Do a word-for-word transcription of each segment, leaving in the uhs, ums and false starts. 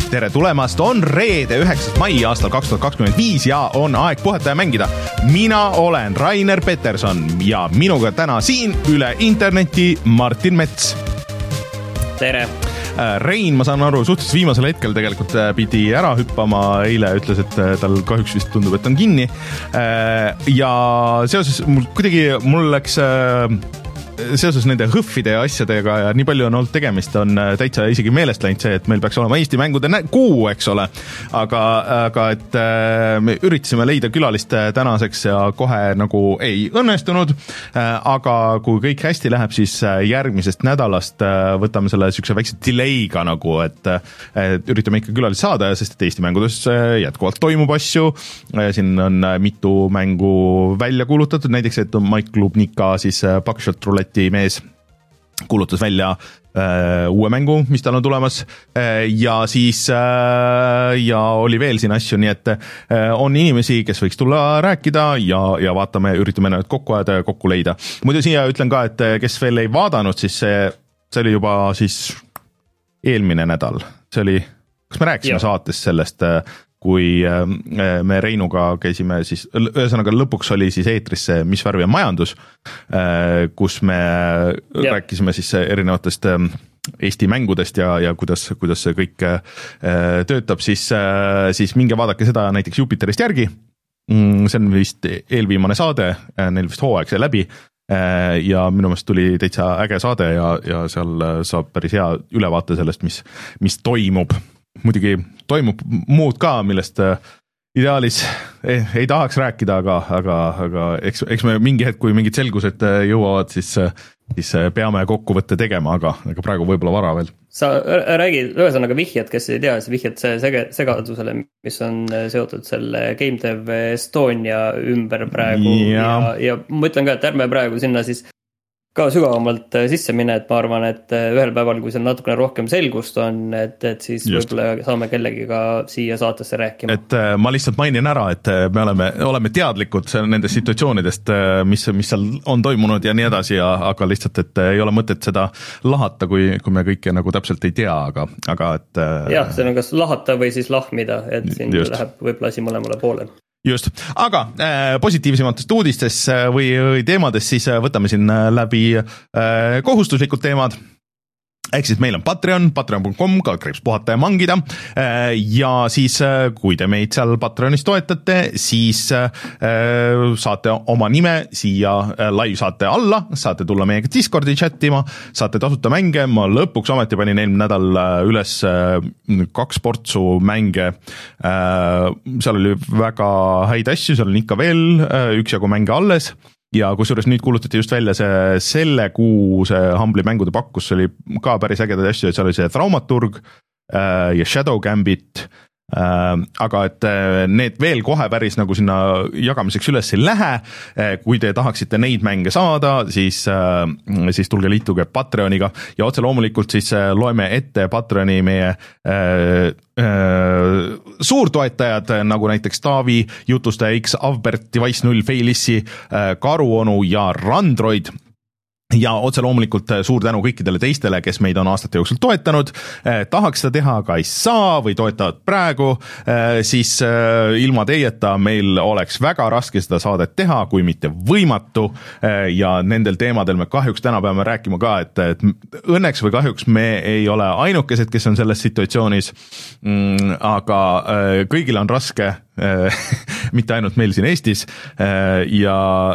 tere tulemast, on reede üheksas mai aastal kaks tuhat kakskümmend viis ja on aeg puhata ja mängida. Mina olen Rainer Peterson ja minuga täna siin üle interneti Martin Mets. Tere! Rein, ma saan aru, suhteliselt viimasel hetkel tegelikult pidi ära hüppama, eile ütles, et tal kahjuks vist tundub, et on kinni. Ja seoses, mul, kuidagi mul läks seoses nende hõffide ja asjadega ja nii palju on olnud tegemist, on täitsa isegi meelest läinud see, et meil peaks olema Eesti mängude kuu, eks ole. Aga, aga et me üritasime leida külalist tänaseks ja kohe nagu ei õnnestunud, aga kui kõik hästi läheb, siis järgmisest nädalast võtame selle sükse väikse delay'ga nagu, et, et üritame ikka külalist saada, sest et Eesti mängudes jätkuvalt toimub asju. Siin on mitu mängu välja kuulutatud, näiteks et Mike Klubnika, siis Buckshot Roulette mees kuulutas välja äh, uue mängu, mis tal on tulemas äh, ja siis äh, ja oli veel siin asju, nii et äh, on inimesi, kes võiks tulla rääkida ja, ja vaatame, üritame need kokku ajada ja kokku leida. Muidu siia ütlen ka, et kes veel ei vaadanud, siis see, see oli juba siis eelmine nädal. See oli, kas me rääkisime ja. Saates sellest äh, kui me Reinuga käisime, siis ühesõnaga lõpuks oli siis eetris see Mis värvi on majandus, kus me ja. Rääkisime siis erinevatest Eesti mängudest ja, ja kuidas, kuidas see kõik töötab, siis, siis minge vaadake seda näiteks Jupiterist järgi. See on vist eelviimane saade, neil vist hooaeg see läbi ja minu meelest tuli täitsa äge saade ja, ja seal saab päris hea ülevaate sellest, mis, mis toimub. Muidugi toimub muud ka, millest ideaalis ei, ei tahaks rääkida, aga, aga, aga eks, eks me mingi hetk, kui mingid selgused jõuavad, siis, siis peame kokkuvõtte tegema, aga, aga praegu võib-olla vara veel. Sa räägi, ühesõnaga vihjad, kes ei tea, siis vihjad see segadusele, mis on seotud selle GameDev Estonia ümber praegu ja, ja, ja ma ütlen ka, et ärme praegu sinna siis ka sügavamalt sisse minna, et ma arvan, et ühel päeval, kui seal natukene rohkem selgust on, et, et siis Just. Võib-olla saame kellegiga siia saatesse rääkima. Et ma lihtsalt mainin ära, et me oleme, oleme teadlikud nendest situatsioonidest, mis, mis seal on toimunud ja nii edasi, ja, aga lihtsalt, et ei ole mõtet seda lahata, kui, kui me kõike nagu täpselt ei tea, aga, aga et... Jah, see on kas lahata või siis lahmida, et siin Just. Läheb võib-olla asi mõlemale poole. Just, aga äh, positiivsematest uudistes või, või teemades siis võtame siin läbi äh, kohustuslikud teemad. Ehk siis meil on Patreon, patreon punkt com, kaldkriips puhata ja mangida ja siis kui te meid seal Patreonis toetate, siis saate oma nime siia live saate alla, saate tulla meiega Discordi chattima, saate tasuta mänge, ma lõpuks ometi panin eelmine nädal üles kaks portsu mänge, seal oli väga häid asju, seal on ikka veel üksjagu mänge alles. Ja kusjuures nüüd kuulutati just välja see selle kuu see Humble'i mängude pakkus, oli ka päris ägedad asju, et seal oli see Traumaturg äh, ja Shadow Gambit, äh, aga et need veel kohe päris nagu sinna jagamiseks üles ei lähe, kui te tahaksite neid mänge saada, siis, äh, siis tulge liituge Patreoniga ja otse loomulikult siis loeme ette Patreoni meie äh, äh, suurtoetajad, nagu näiteks Taavi, Jutustaja X, Avbert, Device null, Feilissi, Karuonu ja Randroid. Ja otse loomulikult suur tänu kõikidele teistele, kes meid on aastate jooksul toetanud. Eh, tahaks seda teha, aga ei saa või toetavad praegu, eh, siis eh, ilma teieta meil oleks väga raske seda saadet teha, kui mitte võimatu eh, ja nendel teemadel me kahjuks täna peame rääkima ka, et, et õnneks või kahjuks me ei ole ainukesed, kes on selles situatsioonis, mm, aga eh, kõigil on raske mitte ainult meil siin Eestis ja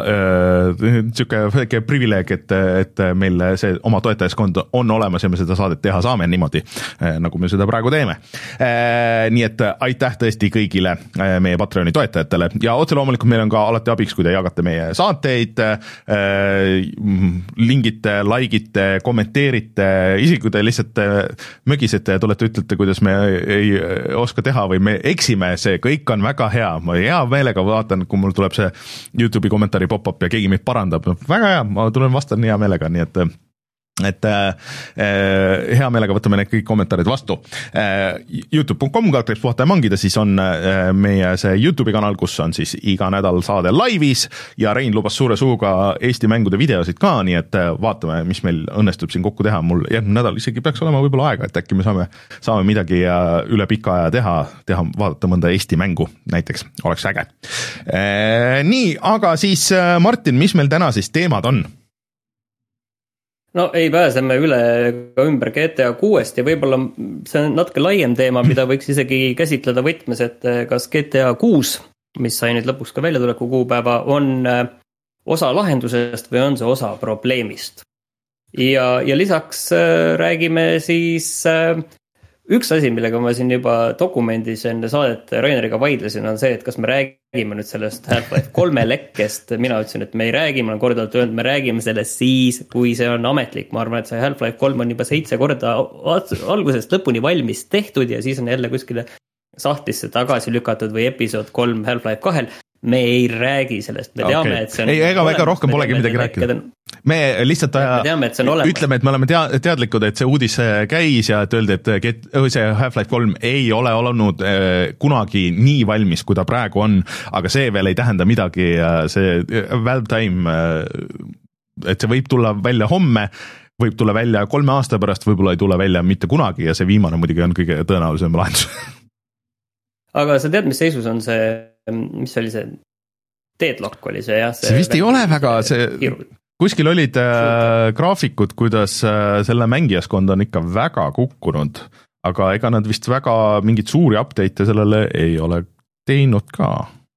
niisugune privileeg, et, et meil see oma toetajaskond on olemas ja me seda saadet teha saame niimoodi, nagu me seda praegu teeme. Nii et aitäh tõesti kõigile meie Patreoni toetajatele ja otse loomulikult meil on ka alati abiks, kui te jagate meie saateid, lingite, likeite, kommenteerite, isegi kui te lihtsalt mögisete ja tulete ütlete, kuidas me ei oska teha või me eksime, see kõik on väga hea, ma hea meelega vaatan, kui mul tuleb see YouTube'i kommentaari pop-up ja keegi meid parandab, väga hea, ma tulen vastan hea meelega, nii et et äh, hea meelega võtame need kõik kommentaarid vastu äh,. Youtube punkt com kaldkriips puhata ja mangida, siis on äh, meie see YouTube'i kanal, kus on siis iga nädal saade laivis ja Rein lubas suure suuga Eesti mängude videosid ka, nii et äh, vaatame, mis meil õnnestub siin kokku teha. Mul järgmine nädal isegi peaks olema võib-olla aega, et äkki me saame, saame midagi äh, üle pika aja teha, teha, vaadata mõnda Eesti mängu näiteks, oleks äge äh,. Nii, aga siis äh, Martin, mis meil täna siis teemad on? No ei pääseme üle ka ümber G T A kuuest ja võib-olla see on natuke laiem teema, mida võiks isegi käsitleda võtmes, et kas G T A kuus, mis sai nüüd lõpuks ka väljatuleku kuupäeva, on osa lahendusest või on see osa probleemist. Ja, ja lisaks räägime siis üks asi, millega ma siin juba dokumendis enne saadet Raineriga vaidlesin, on see, et kas me räägime nüüd sellest Half-Life kolme lekkest. Mina ütlesin, et me ei räägi, ma olen kordalt öelnud, me räägime sellest siis, kui see on ametlik. Ma arvan, et see Half-Life kolm on juba seitse korda algusest lõpuni valmis tehtud ja siis on jälle kuskile sahtlisse tagasi lükatud või episood kolm Half-Life kahel. Me ei räägi sellest, me teame, okay. et see on... Ei, ega väga rohkem polegi midagi rääkida. Me lihtsalt aja, me teame, et see on olemas. Ütleme, et me oleme teadlikud, et see uudis käis ja et öeldi, et see Half-Life kolm ei ole olnud kunagi nii valmis, kui ta praegu on, aga see veel ei tähenda midagi, see Valve Time, et see võib tulla välja homme, võib tulla välja kolme aasta pärast, võib-olla ei tule välja mitte kunagi ja see viimane muidugi on kõige tõenäolisem lahendus. Aga sa tead, mis seisus on see, mis oli see deadlock oli see, jah? See, see vist ei ole väga, see, kuskil olid äh, graafikud, kuidas äh, selle mängijaskond on ikka väga kukkunud, aga ega nad vist väga mingit suuri update'e sellele ei ole teinud ka.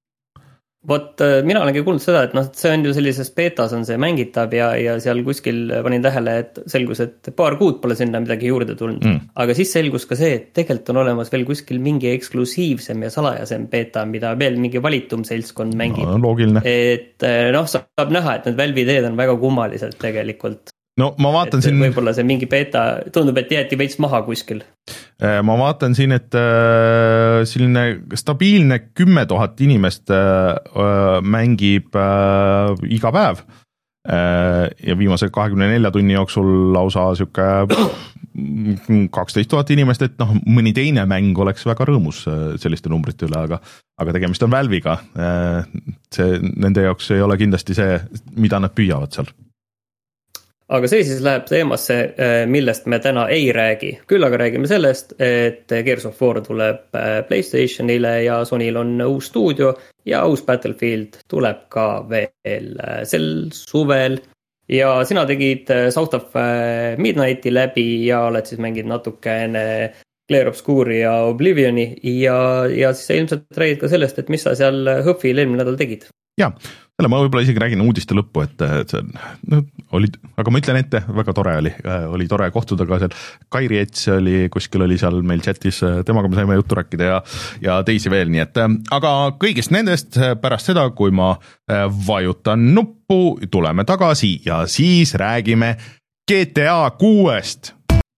Vot mina olengi kuulnud seda, et noh, see on ju sellises betas on see mängitav ja, ja seal kuskil panin tähele, et selgus, et paar kuud pole sinna midagi juurde tulnud. Mm. Aga siis selgus ka see, et tegelikult on olemas veel kuskil mingi eksklusiivsem ja salajasem beta, mida veel mingi valitum seltskond mängib. No, loogiline. Et noh, saab näha, et need Valve ideed on väga kummalised tegelikult. No ma vaatan et siin... Võib-olla see mingi beta, tundub, et jäeti veits maha kuskil. Ma vaatan siin, et äh, selline stabiilne kümme tuhat inimest äh, mängib äh, iga päev äh, ja viimase kahekümne nelja tunni jooksul lausa siuke kaksteist tuhat inimest, et noh, mõni teine mäng oleks väga rõõmus selliste numbrite üle, aga, aga tegemist on Valve'iga. Äh, see, nende jaoks ei ole kindlasti see, mida nad püüavad seal. Aga see siis läheb teemasse, millest me täna ei räägi. Küll aga räägime sellest, et Gears of War tuleb PlayStationile ja Sonyl on uus stuudio ja uus Battlefield tuleb ka veel sel suvel. Ja sina tegid South of Midnighti läbi ja oled siis mänginud natukene Clair Obscure'i ja Oblivioni ja, ja siis sa ilmselt räägid ka sellest, et mis sa seal Hõfil eelmine nädal tegid. Jaa, selle ma võib-olla isegi räägin uudiste lõppu, et see no, oli, aga ma ütlen ette, väga tore oli, oli tore kohtuda ka seal, Kairi Ets oli, kuskil oli seal meil chatis, temaga me saime juttu rääkida ja, ja teisi veel, nii et aga kõigest nendest pärast seda, kui ma vajutan nuppu, tuleme tagasi ja siis räägime G T A kuuest.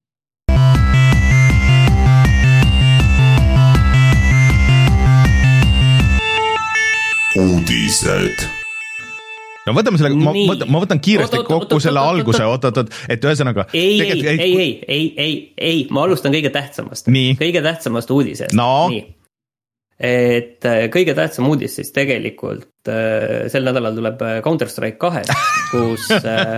Uudised. No võtame selle, ma, ma võtan kiiresti kokku selle alguse, oot, oot, oot, et ühesõnaga... Ei, ei, ei, ei, ei, ei, ei, ma alustan kõige tähtsamast. Nii. Kõige tähtsamast uudisest. No. Nii. Et kõige tähtsam uudis siis tegelikult sel nädalal tuleb Counter-Strike kahe, kus...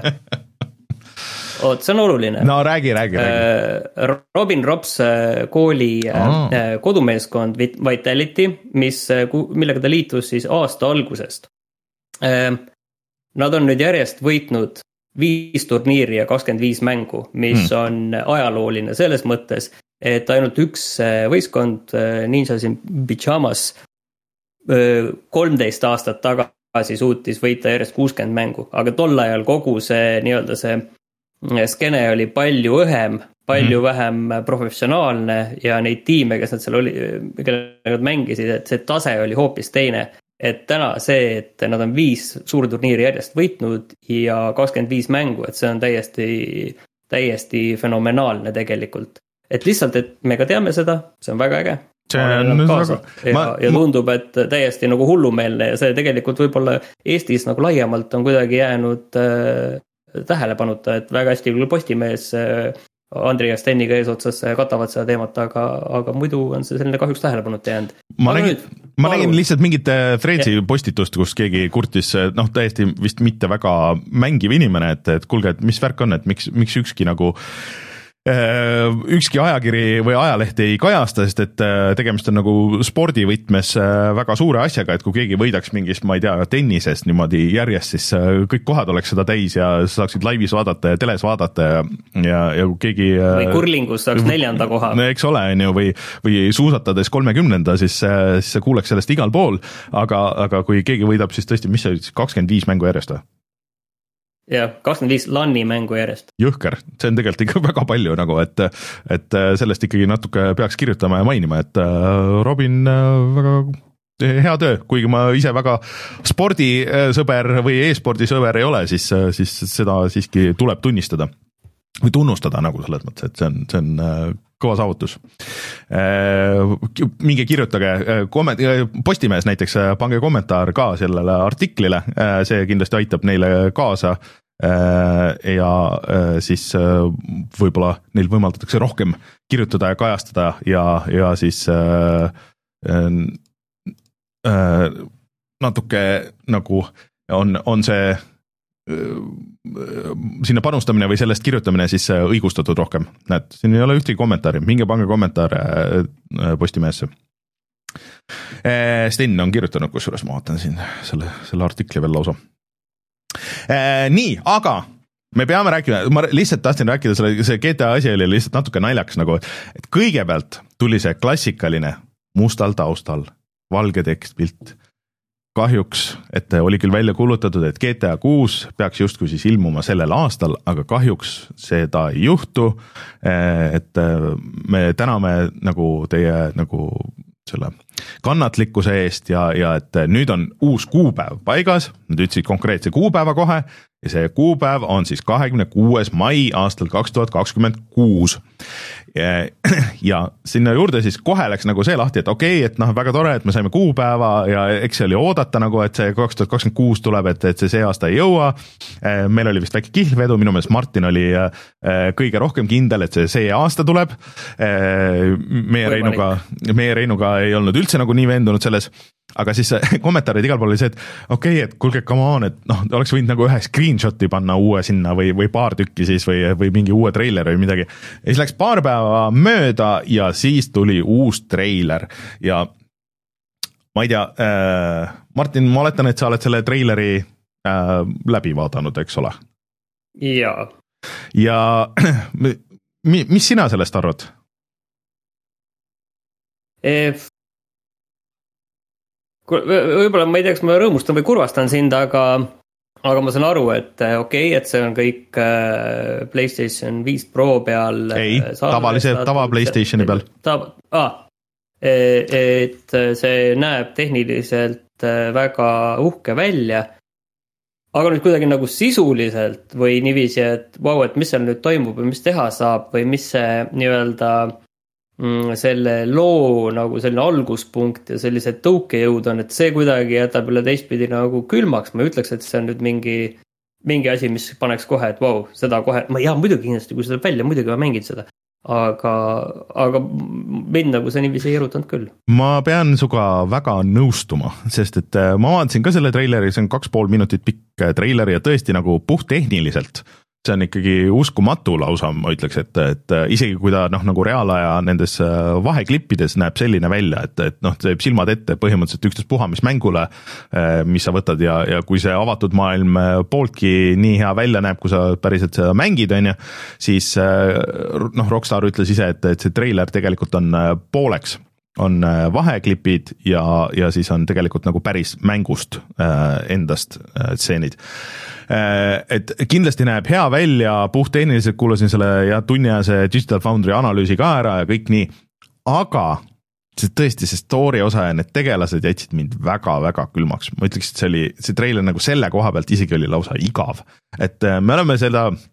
Oot, see on oluline. No räägi, räägi, räägi. Robin Rops kooli oh. kodumeeskond Vitality, mis, millega ta liitus siis aasta algusest. Nad on nüüd järjest võitnud viis turniiri ja kakskümmend viis mängu, mis hmm. on ajalooline selles mõttes, et ainult üks võistkond Ninjas in Pyjamas kolmteist aastat tagasi suutis võita järjest kuuskümmend mängu, aga tol ajal kogu see nii-öelda see skene oli palju õhem, palju mm. vähem professionaalne ja neid tiime, kes nad seal oli, kellega nad mängisid, et see tase oli hoopis teine. Et täna see, et nad on viis suurturniiri järjest võitnud ja kakskümmend viis mängu, et see on täiesti, täiesti fenomenaalne tegelikult. Et lihtsalt, et me ka teame seda, see on väga äge. See on väga, ja, ma, ja tundub, et täiesti nagu hullumeelne ja see tegelikult võib-olla Eestis nagu laiemalt on kuidagi jäänud äh, tähelepanuta, et väga hästi küll Postimees Andri ja Steniga eesotsas katavad seda teemat, aga, aga muidu on see selline kahjuks tähelepanuta jäänud. Ma nägin, ma nägin lihtsalt mingit Threadsi postitust, kus keegi kurtis, noh täiesti vist mitte väga mängiv inimene, et, et kuulge, et mis värk on, et miks, miks ükski nagu ükski ajakiri või ajaleht ei kajasta, sest et tegemist on nagu spordivõtmes väga suure asjaga, et kui keegi võidaks mingist, ma ei tea, tennisest niimoodi järjest, siis kõik kohad oleks seda täis ja saaksid laivis vaadata ja teles vaadata ja, ja, ja kui keegi või kurlingus saaks neljanda koha. No eks ole, on ju, või, või suusatades kolmekümnenda, siis, siis see kuuleks sellest igal pool, aga, aga kui keegi võidab, siis tõesti, mis see kakskümmend viis mängu järjest või? jah, kakskümmend viis LAN-i mängu järjest. Jõhker, see on tegelikult ikka väga palju nagu, et, et sellest ikkagi natuke peaks kirjutama ja mainima, et Robin väga hea töö, kuigi ma ise väga spordisõber või e-spordisõber ei ole, siis, siis seda siiski tuleb tunnistada või tunnustada nagu selles mõttes, et see on, see on kõva saavutus. Minge kirjutage, Postimees näiteks, pange kommentaar ka sellele artiklile, see kindlasti aitab neile kaasa ja siis võib-olla neil võimaldatakse rohkem kirjutada ja kajastada ja, ja siis natuke nagu on, on see sinna panustamine või sellest kirjutamine siis õigustatud rohkem. Näed, siin ei ole ühtegi kommentaari, minge pange kommentaare Postimeesse. Sten on kirjutanud, kusjuures ma vaatan siin selle, selle artikli veel lausa. Nii, aga me peame rääkima, ma lihtsalt tahtsin rääkida selle, see G T A asi oli lihtsalt natuke naljaks nagu, et kõigepealt tuli see klassikaline mustal taustal, valge tekstpilt. Kahjuks, et oli küll välja kuulutatud, et G T A kuus peaks justkui siis ilmuma sellel aastal, aga kahjuks seda ei juhtu, et me täname nagu teie nagu selle kannatlikkuse eest ja, ja et nüüd on uus kuupäev paigas, nad ütlesid konkreetse kuupäeva kohe ja see kuupäev on siis kahekümne kuues mai aastal kaks tuhat kakskümmend kuus. Ja, ja sinna juurde siis kohe läks nagu see lahti, et okei, okay, et noh, väga tore, et me saime kuupäeva ja eks see oli oodata nagu, et see kaks tuhat kakskümmend kuus tuleb, et, et see see aasta ei jõua. Meil oli vist väike kihlvedu, minu meelest Martin oli kõige rohkem kindel, et see see aasta tuleb. Meie Reinuga, meie Reinuga ei olnud üldse nagu nii veendunud selles, aga siis kommentaarid igal pool oli see, et okei, okay, et kuulge, come on, et noh, oleks võinud nagu ühe screenshoti panna uue sinna või, või paar tükki siis või, või mingi uue treiler või midagi. Ja siis läks paar päeva mööda ja siis tuli uus treiler ja ma ei tea, äh, Martin, ma oletan, et sa oled selle treileri äh, läbi vaadanud, eks ole? Jaa. Ja mis sina sellest arvad? Eef võib-olla ma ei tea, kas ma rõõmustan või kurvastan sind, aga, aga ma saan aru, et okei, okay, et see on kõik PlayStation viis Pro peal. Ei, tavalise, tava PlayStationi peal. Tava, ah, et see näeb tehniliselt väga uhke välja, aga nüüd kuidagi nagu sisuliselt või niiviisi, et vau, et mis seal nüüd toimub või mis teha saab või mis see nii-öelda selle loo nagu selline alguspunkt ja sellised tõukejõud on, et see kuidagi jätab üle teistpidi nagu külmaks. Ma ütleks, et see on nüüd mingi, mingi asi, mis paneks kohe, et vau, seda kohe, ma jaa, muidugi kindlasti, kui see tuleb välja, muidugi ma mängin seda. Aga, aga mind nagu see niiviisi ei erutanud küll. Ma pean suga väga nõustuma, sest et ma vaatasin ka selle treileri, see on kaks pool minutit pikk treileri ja tõesti nagu puhttehniliselt see on ikkagi uskumatu lausa, ma ütleks, et, et isegi kui ta noh, nagu reaalaja nendes vaheklippides näeb selline välja, et, et noh, see silmad ette põhimõtteliselt üksteist puha, mis mängule, mis sa võtad ja, ja kui see avatud maailm pooltki nii hea välja näeb, kui sa päriselt seda mängid, on ju, siis noh, Rockstar ütles ise, et, et see treiler tegelikult on pooleks, on vaheklipid ja, ja siis on tegelikult nagu päris mängust endast stseenid. Et kindlasti näeb hea välja, puhttehniliselt kuulasin selle ja tunniajase Digital Foundry analüüsi ka ära ja kõik nii, aga see tõesti see story osa ja need tegelased jätsid mind väga-väga külmaks. Ma ütleks, et see oli, see treiler nagu selle koha pealt isegi oli lausa igav. Et me oleme seda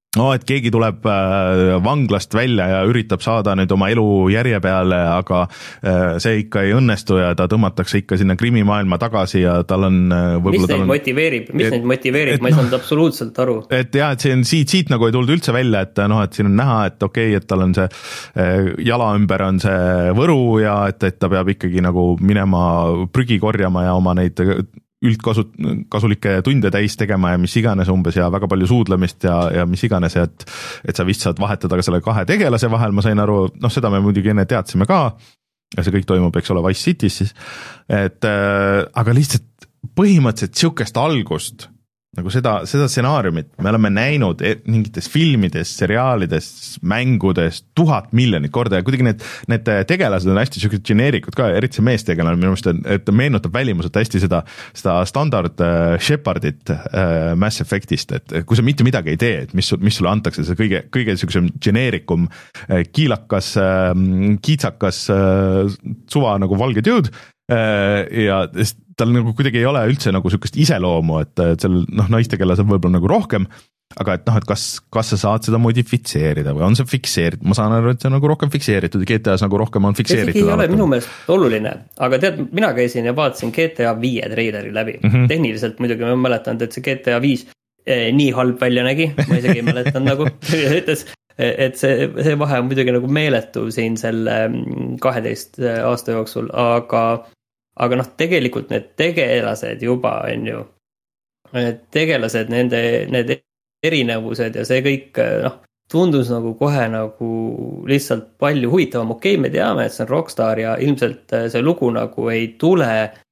no et keegi tuleb vanglast välja ja üritab saada nüüd oma elu järje peale, aga see ikka ei õnnestu ja ta tõmmatakse ikka sinna krimimaailma tagasi ja tal on mis neid on, motiveerib, mis et, neid motiveerib, et, ma ei saanud no, absoluutselt aru. Et jah, et see on siit, siit nagu ei tulnud üldse välja, et noh, et siin on näha, et okei okay,, et tal on see jala ümber on see võru ja et, et ta peab ikkagi nagu minema prügi korjama ja oma neid üldkasu, kasulikke tunde täis tegema ja mis iganes umbes ja väga palju suudlemist ja, ja mis iganes, et, et sa vist saad vahetada ka selle kahe tegelase vahel, ma sain aru, noh seda me muidugi enne teadsime ka ja see kõik toimub, eks ole, Vice City's siis, et äh, aga lihtsalt põhimõtteliselt siukest algust, nagu seda, seda stsenaariumit me oleme näinud mingites filmides, seriaalides, mängudes tuhat miljonit korda ja kuidagi need, need tegelased on hästi siuksed geneerikud ka, eriti see meestegelane minu meelest, et meenutab välimuselt hästi seda, seda standard Shepardit äh, Mass Effectist, et kui sa mitte midagi ei tee, et mis, mis sulle antakse, see kõige, kõige siuksem geneerikum äh, kiilakas äh,, kiitsakas äh, suva nagu valge dude äh, ja tal nagu kuidagi ei ole üldse nagu sükest iseloomu, et, et seal noh, naistegelased võib-olla nagu rohkem, aga et noh, et kas, kas sa saad seda modifitseerida või on see fikseeritud, ma saan aru, et see on nagu rohkem fikseeritud, G T A-s nagu rohkem on fikseeritud. See ei ole minu meelest oluline, aga tead, mina käisin ja vaatasin G T A viie treileri läbi, mm -hmm. tehniliselt muidugi ma mäletan, et see G T A viis eh, nii halb välja nägi, ma isegi ei mäletan nagu, ütles, et see, see vahe on muidugi nagu meeletu siin selle kaheteist aasta jooksul, aga aga noh, tegelikult need tegelased juba on ju, need tegelased, nende, need erinevused ja see kõik, noh, tundus nagu kohe nagu lihtsalt palju huvitavam. Okei, me teame, et see on Rockstar ja ilmselt see lugu nagu ei tule,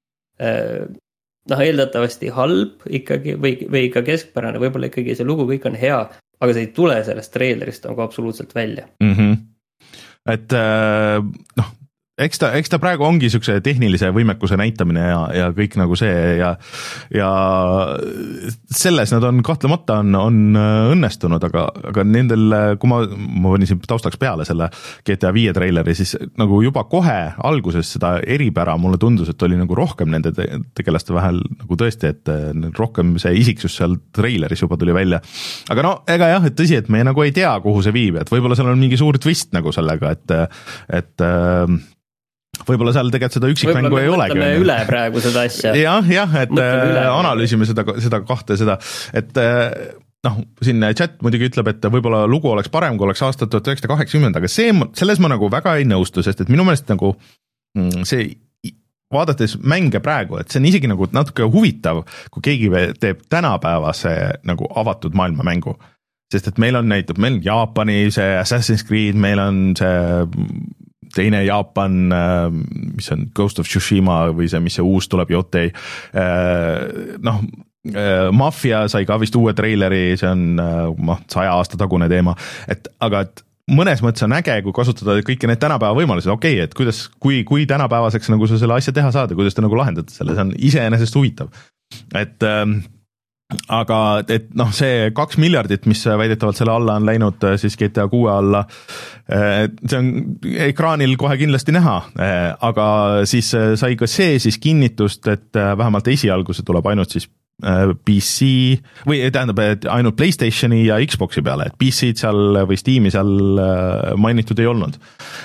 noh, eeldatavasti halb ikkagi või, või ka keskpärane, võib-olla ikkagi see lugu kõik on hea, aga see ei tule sellest treilerist nagu absoluutselt välja. Mm-hmm. Et noh, eks ta, eks ta praegu ongi siukse tehnilise võimekuse näitamine ja, ja kõik nagu see ja, ja selles nad on kahtlemata on, on õnnestunud, aga, aga nendel, kui ma, ma panin siin taustaks peale selle G T A viie treileri, siis nagu juba kohe alguses seda eripära mulle tundus, et oli nagu rohkem nende tegelaste vahel nagu tõesti, et rohkem see isiksus seal treileris juba tuli välja. Aga no, ega jah, et tõsi, et me nagu ei tea, kuhu see viib, et võib-olla seal on mingi suur twist nagu sellega, et, et võib-olla seal tegelikult seda üksikmängu ei olegi. Mõtleme üle praegu seda asja. jah, jah, et üle, analüüsime seda, seda kahte, seda, et noh, siin chat muidugi ütleb, et võib-olla lugu oleks parem, kui oleks aastat tuhat üheksasada kaheksakümmend, aga see, selles ma nagu väga ei nõustu, sest et minu meelest nagu see, vaadates mänge praegu, et see on isegi nagu natuke huvitav, kui keegi teeb tänapäevase nagu avatud maailma mängu. Sest et meil on näitab, meil on Jaapani see Assassin's Creed, meil on see teine Jaapan, mis on Ghost of Tsushima või see, mis see uus tuleb, J T, noh, Mafia sai ka vist uue treileri, see on noh, saja aasta tagune teema, et aga et mõnes mõttes on äge, kui kasutada kõiki need tänapäeva võimalused, okei, okay, et kuidas, kui, kui tänapäevaseks nagu sa selle asja teha saad ja kuidas te nagu lahendate selle, see on iseenesest huvitav, et aga et noh, see kaks miljardit, mis väidetavalt selle alla on läinud siis G T A kuue alla, see on ekraanil kohe kindlasti näha, aga siis sai ka see siis kinnitust, et vähemalt esialgu see tuleb ainult siis P C või tähendab, et ainult PlayStationi ja Xboxi peale, et P C-d seal või Steam'i seal mainitud ei olnud.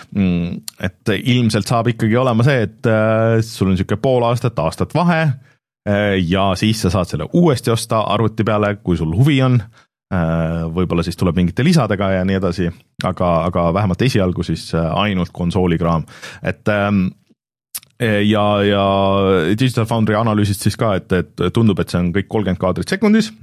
Et ilmselt saab ikkagi olema see, et sul on niisugune pool aastat, aastat vahe ja siis sa saad selle uuesti osta arvuti peale, kui sul huvi on, võib-olla siis tuleb mingite lisadega ja nii edasi, aga, aga vähemalt esialgu siis ainult konsoolikraam, et ja, ja Digital Foundry analüüsist siis ka, et, et tundub, et see on kõik kolmkümmend kaadrit sekundis,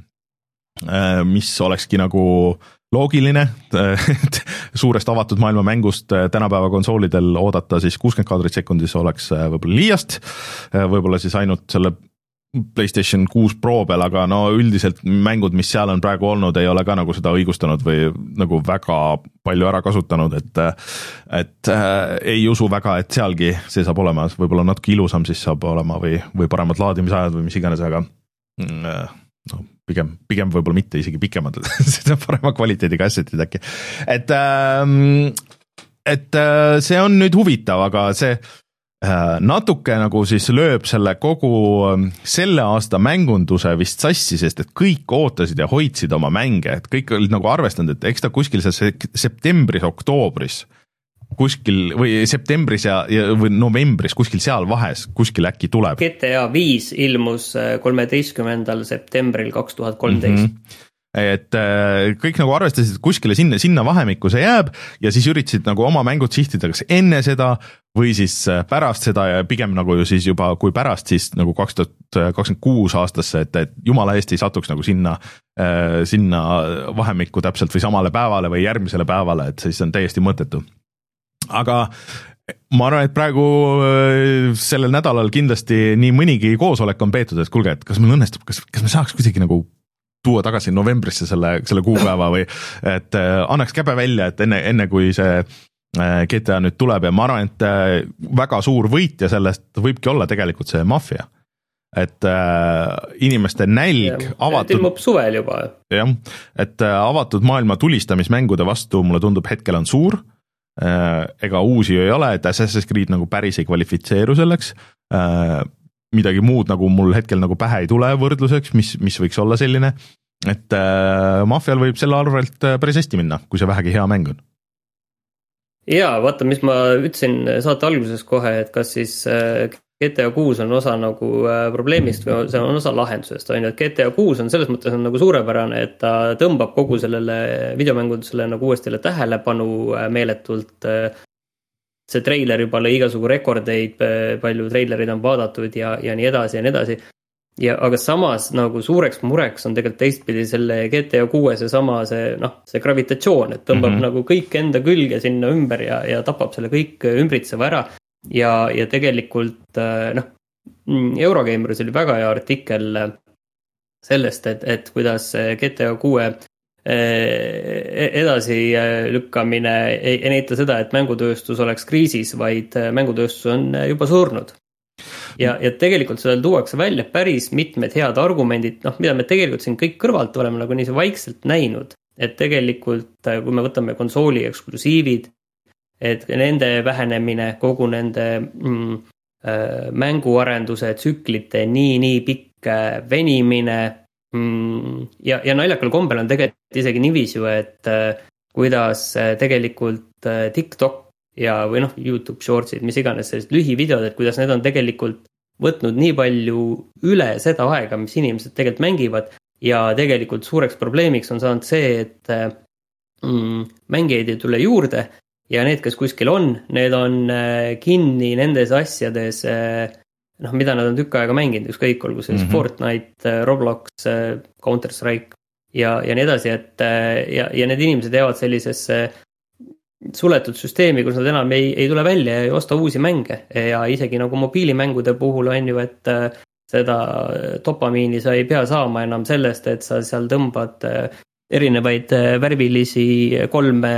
mis olekski nagu loogiline, et suurest avatud maailma mängust tänapäeva konsoolidel oodata siis kuuskümmend kaadrit sekundis oleks võib-olla liiast, võib-olla siis ainult selle PlayStation kuus Pro peal, aga no üldiselt mängud, mis seal on praegu olnud, ei ole ka nagu seda õigustanud või nagu väga palju ära kasutanud, et, et äh, ei usu väga, et sealgi see saab olema, võib-olla natuke ilusam siis saab olema või, või paremad laadimisajad või mis iganes, aga äh, no, pigem, pigem võib-olla mitte isegi pikemad, seda parema kvaliteediga assetid äkki. Et, äh, et äh, see on nüüd huvitav, aga see natuke nagu siis lööb selle kogu selle aasta mängunduse vist sassi, sest et kõik ootasid ja hoidsid oma mänge, et kõik olid nagu arvestanud, et eks ta kuskil see septembris, oktoobris kuskil või septembris ja, ja või novembris kuskil seal vahes kuskil äkki tuleb. G T A viis ilmus kolmeteistkümnendal septembril kaks tuhat kolmteist. Mm-hmm. Et kõik nagu arvestasid, et kuskile sinna, sinna vahemikku see jääb ja siis üritasid nagu oma mängud sihtida kas enne seda või siis pärast seda ja pigem nagu siis juba kui pärast siis nagu kaks tuhat kakskümmend kuus aastasse, et, et jumala eest ei satuks nagu sinna, sinna vahemikku täpselt või samale päevale või järgmisele päevale, et siis on täiesti mõttetu. Aga ma arvan, et praegu sellel nädalal kindlasti nii mõnigi koosolek on peetud, et kuulge, et kas meil õnnestub, kas, kas me saaks kuidagi nagu tuua tagasi novembrisse selle, selle kuupäeva või et annaks käbe välja, et enne, enne kui see G T A nüüd tuleb ja ma arvan, et väga suur võitja sellest võibki olla tegelikult see Mafia. Et äh, inimeste nälg ja, avatud... Tilmub suvel juba. Jah, et avatud maailma tulistamismängude vastu mulle tundub hetkel on suur. Äh, ega uusi ei ole, et Assassin's Creed nagu päris ei kvalifitseeru selleks. Äh, midagi muud nagu mul hetkel nagu pähe ei tule võrdluseks, mis, mis võiks olla selline, et äh, Mafial võib selle arvelt päris hästi minna, kui see vähegi hea mäng on. Jaa, vaata, mis ma ütlesin saate alguses kohe, et kas siis äh, G T A kuus on osa nagu äh, probleemist või see on osa lahendusest, on ju, et G T A kuus on selles mõttes on nagu suurepärane, et ta tõmbab kogu sellele videomängudele nagu uuestile tähelepanu äh, meeletult äh, see treiler juba lõi igasugu rekordeid, palju treilerid on vaadatud ja, ja nii edasi ja nii edasi. Ja, aga samas nagu suureks mureks on tegelikult teistpidi selle G T A kuue see sama see, noh, see gravitatsioon, et tõmbab mm-hmm. nagu kõik enda külge sinna ümber ja, ja tapab selle kõik ümbritseva ära. Ja, ja tegelikult, noh, Eurogeimeris oli väga hea artikkel sellest, et, et kuidas G T A kuue edasi lükkamine ei näita seda, et mängutööstus oleks kriisis, vaid mängutööstus on juba surnud. Ja, ja tegelikult seal tuuakse välja päris mitmed head argumendid, noh, mida me tegelikult siin kõik kõrvalt oleme nagu nii vaikselt näinud, et tegelikult, kui me võtame konsooli eksklusiivid, et nende vähenemine, kogu nende mm, mänguarenduse tsüklite nii, nii pikk venimine, ja, ja naljakal kombel on tegelikult isegi niiviisi, et äh, kuidas äh, tegelikult äh, TikTok ja või noh, YouTube shortsid, mis iganes sellised lühivideod, et kuidas need on tegelikult võtnud nii palju üle seda aega, mis inimesed tegelikult mängivad ja tegelikult suureks probleemiks on saanud see, et äh, mängijaid ei tule juurde ja need, kes kuskil on, need on äh, kinni nendes asjades äh, noh, mida nad on tükk aega mänginud, ükskõik olgu selles mm-hmm. Fortnite, Roblox, Counter-Strike ja, ja nii edasi, et ja, ja need inimesed jäävad sellisesse suletud süsteemi, kus nad enam ei, ei tule välja ja ei osta uusi mänge ja isegi nagu mobiilimängude puhul on ju, et seda dopamiini sa ei pea saama enam sellest, et sa seal tõmbad erinevaid värvilisi kolme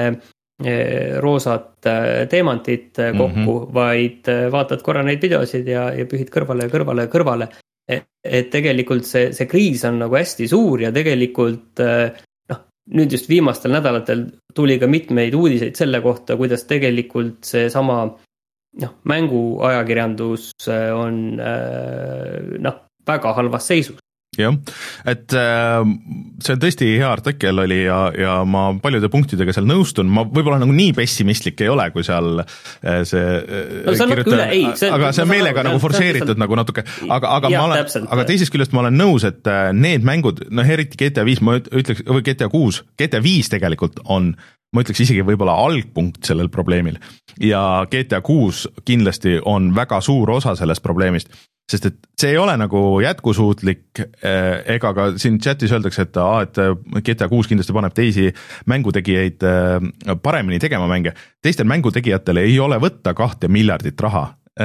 roosat teemantit kokku, mm-hmm. vaid vaatad korra neid videosid ja, ja pühid kõrvale ja kõrvale ja kõrvale. Et, et tegelikult see, see kriis on nagu hästi suur ja tegelikult noh, nüüd just viimastel nädalatel tuli ka mitmeid uudiseid selle kohta, kuidas tegelikult see sama noh, mänguajakirjandus on noh, väga halvas seisus. Jah, et äh, see on tõesti hea artikkel oli ja, ja ma paljude punktidega seal nõustun, ma võib-olla nagu nii pessimistlik ei ole, kui seal äh, see no, kirjutan, ei, see, aga see on meelega nagu forsseeritud nagu natuke, aga, aga, ja, ma olen, aga teisest küljest ma olen nõus, et need mängud, noh eriti G T A viis, ma ütleks, või G T A kuus, G T A viis tegelikult on, ma ütleks isegi võib-olla algpunkt sellel probleemil ja G T A kuus kindlasti on väga suur osa sellest probleemist, sest et see ei ole nagu jätkusuutlik ega ka siin chatis öeldakse, et, aa, et G T A kuus kindlasti paneb teisi mängutegijaid paremini tegema mänge. Teistel mängutegijatel ei ole võtta kahte miljardit raha,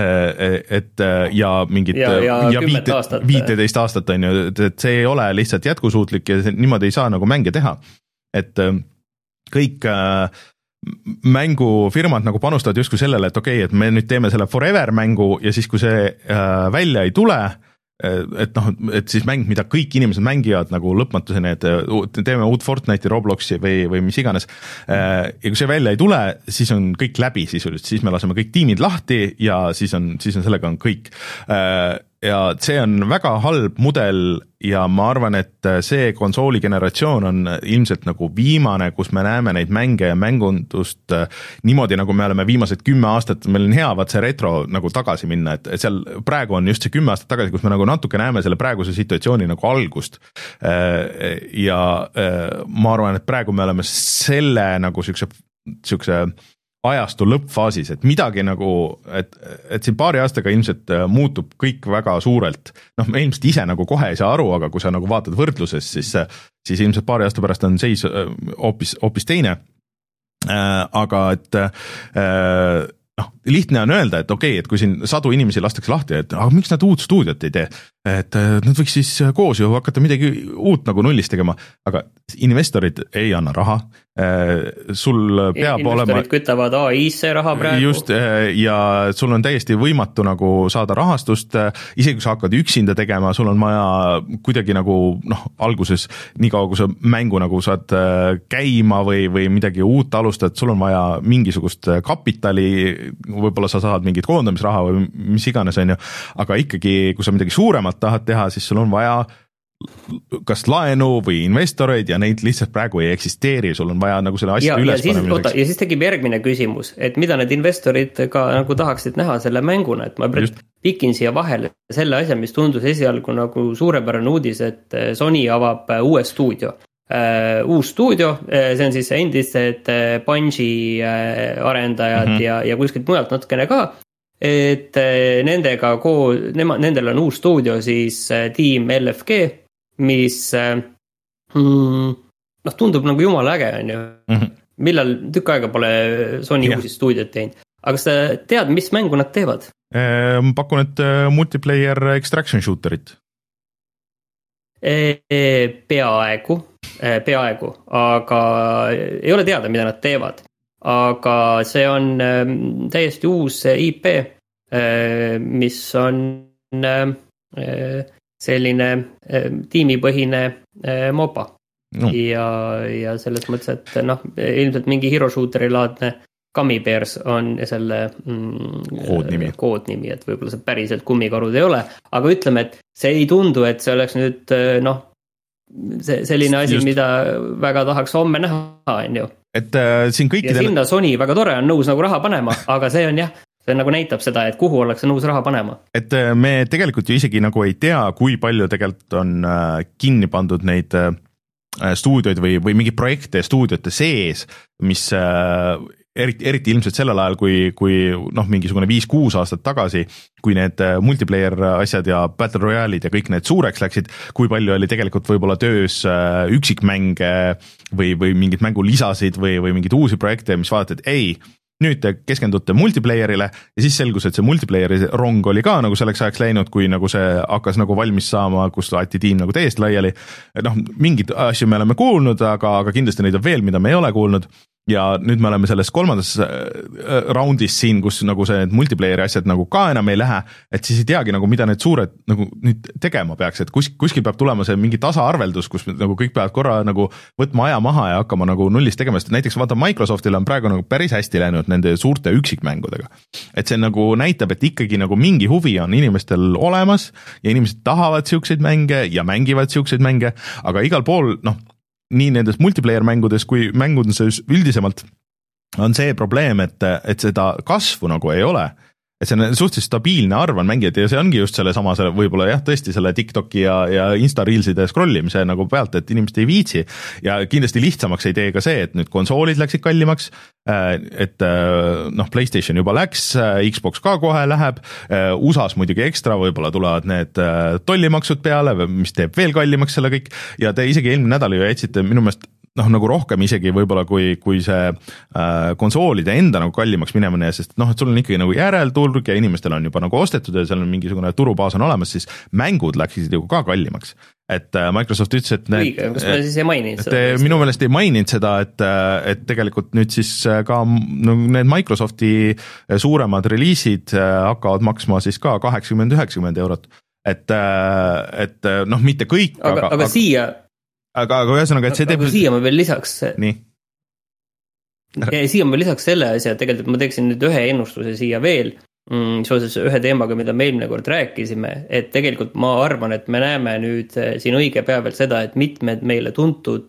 et ja mingit ja, ja, ja viite, aastat. viiteist aastat on ju, et see ei ole lihtsalt jätkusuutlik ja niimoodi ei saa nagu mänge teha. Et kõik mängufirmad nagu panustavad justkui sellele, et okei, okay, et me nüüd teeme selle forever mängu ja siis, kui see äh, välja ei tule, et noh, et siis mäng, mida kõik inimesed mängivad nagu lõpmatuseni, et teeme uut Fortnite'i, Robloxi või, või mis iganes. Ja kui see välja ei tule, siis on kõik läbi sisuliselt, siis me laseme kõik tiimid lahti ja siis on, siis on sellega on kõik. Ja see on väga halb mudel ja ma arvan, et see konsooli generatsioon on ilmselt nagu viimane, kus me näeme neid mänge ja mängundust niimoodi, nagu me oleme viimased kümme aastat, meil on hea vaat see retro nagu tagasi minna, et seal praegu on just see kümme aastat tagasi, kus me nagu natuke näeme selle praeguse situatsiooni nagu algust. Ja ma arvan, et praegu me oleme selle nagu siukse, siukse ajastu lõppfaasis, et midagi nagu, et, et siin paari aastaga ilmselt muutub kõik väga suurelt. Noh, me ilmselt ise nagu kohe ei saa aru, aga kui sa nagu vaatad võrdluses, siis, siis ilmselt paari aasta pärast on seis hoopis, hoopis teine. Aga et noh, lihtne on öelda, et okei, okay, et kui siin sadu inimesi lastakse lahti, et aga miks nad uut stuudiot ei tee? Et nad võiks siis koos ju hakata midagi uut nagu nullist tegema, aga investorid ei anna raha, sul peab investorid olema kütavad A I-sse raha praegu. Just, ja sul on täiesti võimatu nagu saada rahastust, isegi kui sa hakkad üksinda tegema, sul on vaja kuidagi nagu noh, alguses nii kaua, kui sa mängu nagu saad käima või, või midagi uut alustad, sul on vaja mingisugust kapitali, võib-olla sa saad mingit koondamisraha või mis iganes on ju, aga ikkagi, kui sa midagi suuremat tahad teha, siis sul on vaja kas laenu või investoreid ja neid lihtsalt praegu ei eksisteeri, sul on vaja nagu selle asja ja, üles ja siis, oota, ja siis tekib järgmine küsimus, et mida need investorid ka nagu tahaksid näha selle mänguna, et ma Just. pikin siia vahele selle asja, mis tundus esialgu nagu suurepärane uudis, et Sony avab uue stuudio. Uh, uus stuudio, see on siis endised Bungie arendajad mm-hmm. ja, ja kuskilt mujalt natukene ka, et nendega koos, nema, nendel on uus stuudio siis tiim L F G, mis mm, noh, tundub nagu jumala äge on ju, mm-hmm. millal tükk aega pole Sony yeah. uusi stuudiot teinud, aga sa tead, mis mängu nad teevad? Ma pakun, et multiplayer extraction shooterit. Peaaegu, peaaegu, aga ei ole teada, mida nad teevad. Aga see on täiesti uus I P, mis on selline tiimipõhine mopa. No. Ja, ja selles mõttes, et noh, ilmselt mingi hero shooteri laadne Gummy Bears on selle mm, koodnimi. koodnimi, et võib-olla see päriselt kummikarud ei ole, aga ütleme, et see ei tundu, et see oleks nüüd noh, see, selline asi, Just. mida väga tahaks homme näha, on ju. Et äh, siin kõikidel... Ja sinna Sony väga tore on nõus nagu raha panema, aga see on jah, see nagu näitab seda, et kuhu ollakse nõus raha panema. Et äh, me tegelikult ju isegi nagu ei tea, kui palju tegelikult on äh, kinni pandud neid äh, stuudioid või, või mingi projekte stuudiote sees, mis äh, eriti, eriti ilmselt sellel ajal, kui, kui noh, mingisugune viis kuus aastat tagasi, kui need multiplayer asjad ja Battle Royale'id ja kõik need suureks läksid, kui palju oli tegelikult võib-olla töös üksikmänge või, või mingid mängulisasid või, või mingid uusi projekte, mis vaadati, et ei, nüüd te keskendute multiplayerile ja siis selgus, et see multiplayeri rong oli ka nagu selleks ajaks läinud, kui nagu see hakkas nagu valmis saama, kus laeti tiim nagu täiesti laiali. Noh, mingid asju me oleme kuulnud, aga, aga kindlasti neid on veel, mida me ei ole kuulnud. Ja nüüd me oleme selles kolmandas raundis siin, kus nagu see multiplayeri asjad nagu ka enam ei lähe, et siis ei teagi nagu mida need suured nagu nüüd tegema peaks, et kus, kuskil peab tulema see mingi tasaarveldus, kus nagu kõik peavad korra nagu võtma aja maha ja hakkama nagu nullist tegema, sest näiteks vaata Microsoftil on praegu nagu päris hästi läinud nende suurte üksikmängudega. Et see nagu näitab, et ikkagi nagu mingi huvi on inimestel olemas ja inimesed tahavad siukseid mänge ja mängivad siukseid mänge, aga igal pool noh, nii nendes multiplayer mängudes kui mängudes üldisemalt on see probleem, et, et seda kasvu nagu ei ole. Et see on suhteliselt stabiilne arv on mängijad ja see ongi just selle sama, selle, võib-olla jah, tõesti selle TikToki ja, ja Insta-reelside scrollimise nagu pealt, et inimesed ei viitsi ja kindlasti lihtsamaks ei tee ka see, et nüüd konsoolid läksid kallimaks, et noh, PlayStation juba läks, Xbox ka kohe läheb, U S A-s muidugi ekstra, võib-olla tulevad need tollimaksud peale, mis teeb veel kallimaks selle kõik ja te isegi eelmine nädal ju jätsite minu meelest noh, nagu rohkem isegi võib-olla kui, kui see äh, konsoolide enda nagu kallimaks minemine, sest noh, et sul on ikkagi nagu järelturg ja inimestel on juba nagu ostetud ja seal on mingisugune turubaas on olemas, siis mängud läksid ju ka kallimaks. Et äh, Microsoft ütles, et need, Õige, kas me siis ei maininud seda? Minu meelest ei maininud seda, et, et tegelikult nüüd siis ka no, need Microsofti suuremad reliisid hakkavad maksma siis ka kaheksakümmend üheksakümmend eurot. et, et noh, mitte kõik, aga, aga, aga siia aga, aga ühesõnaga, et see teeb... Aga siia ma veel lisaks... Nii. Ja siia ma lisaks selle asja, et tegelikult ma teeksin nüüd ühe ennustuse siia veel, mm, seoses ühe teemaga, mida me eelmine kord rääkisime, et tegelikult ma arvan, et me näeme nüüd siin õige pea veel seda, et mitmed meile tuntud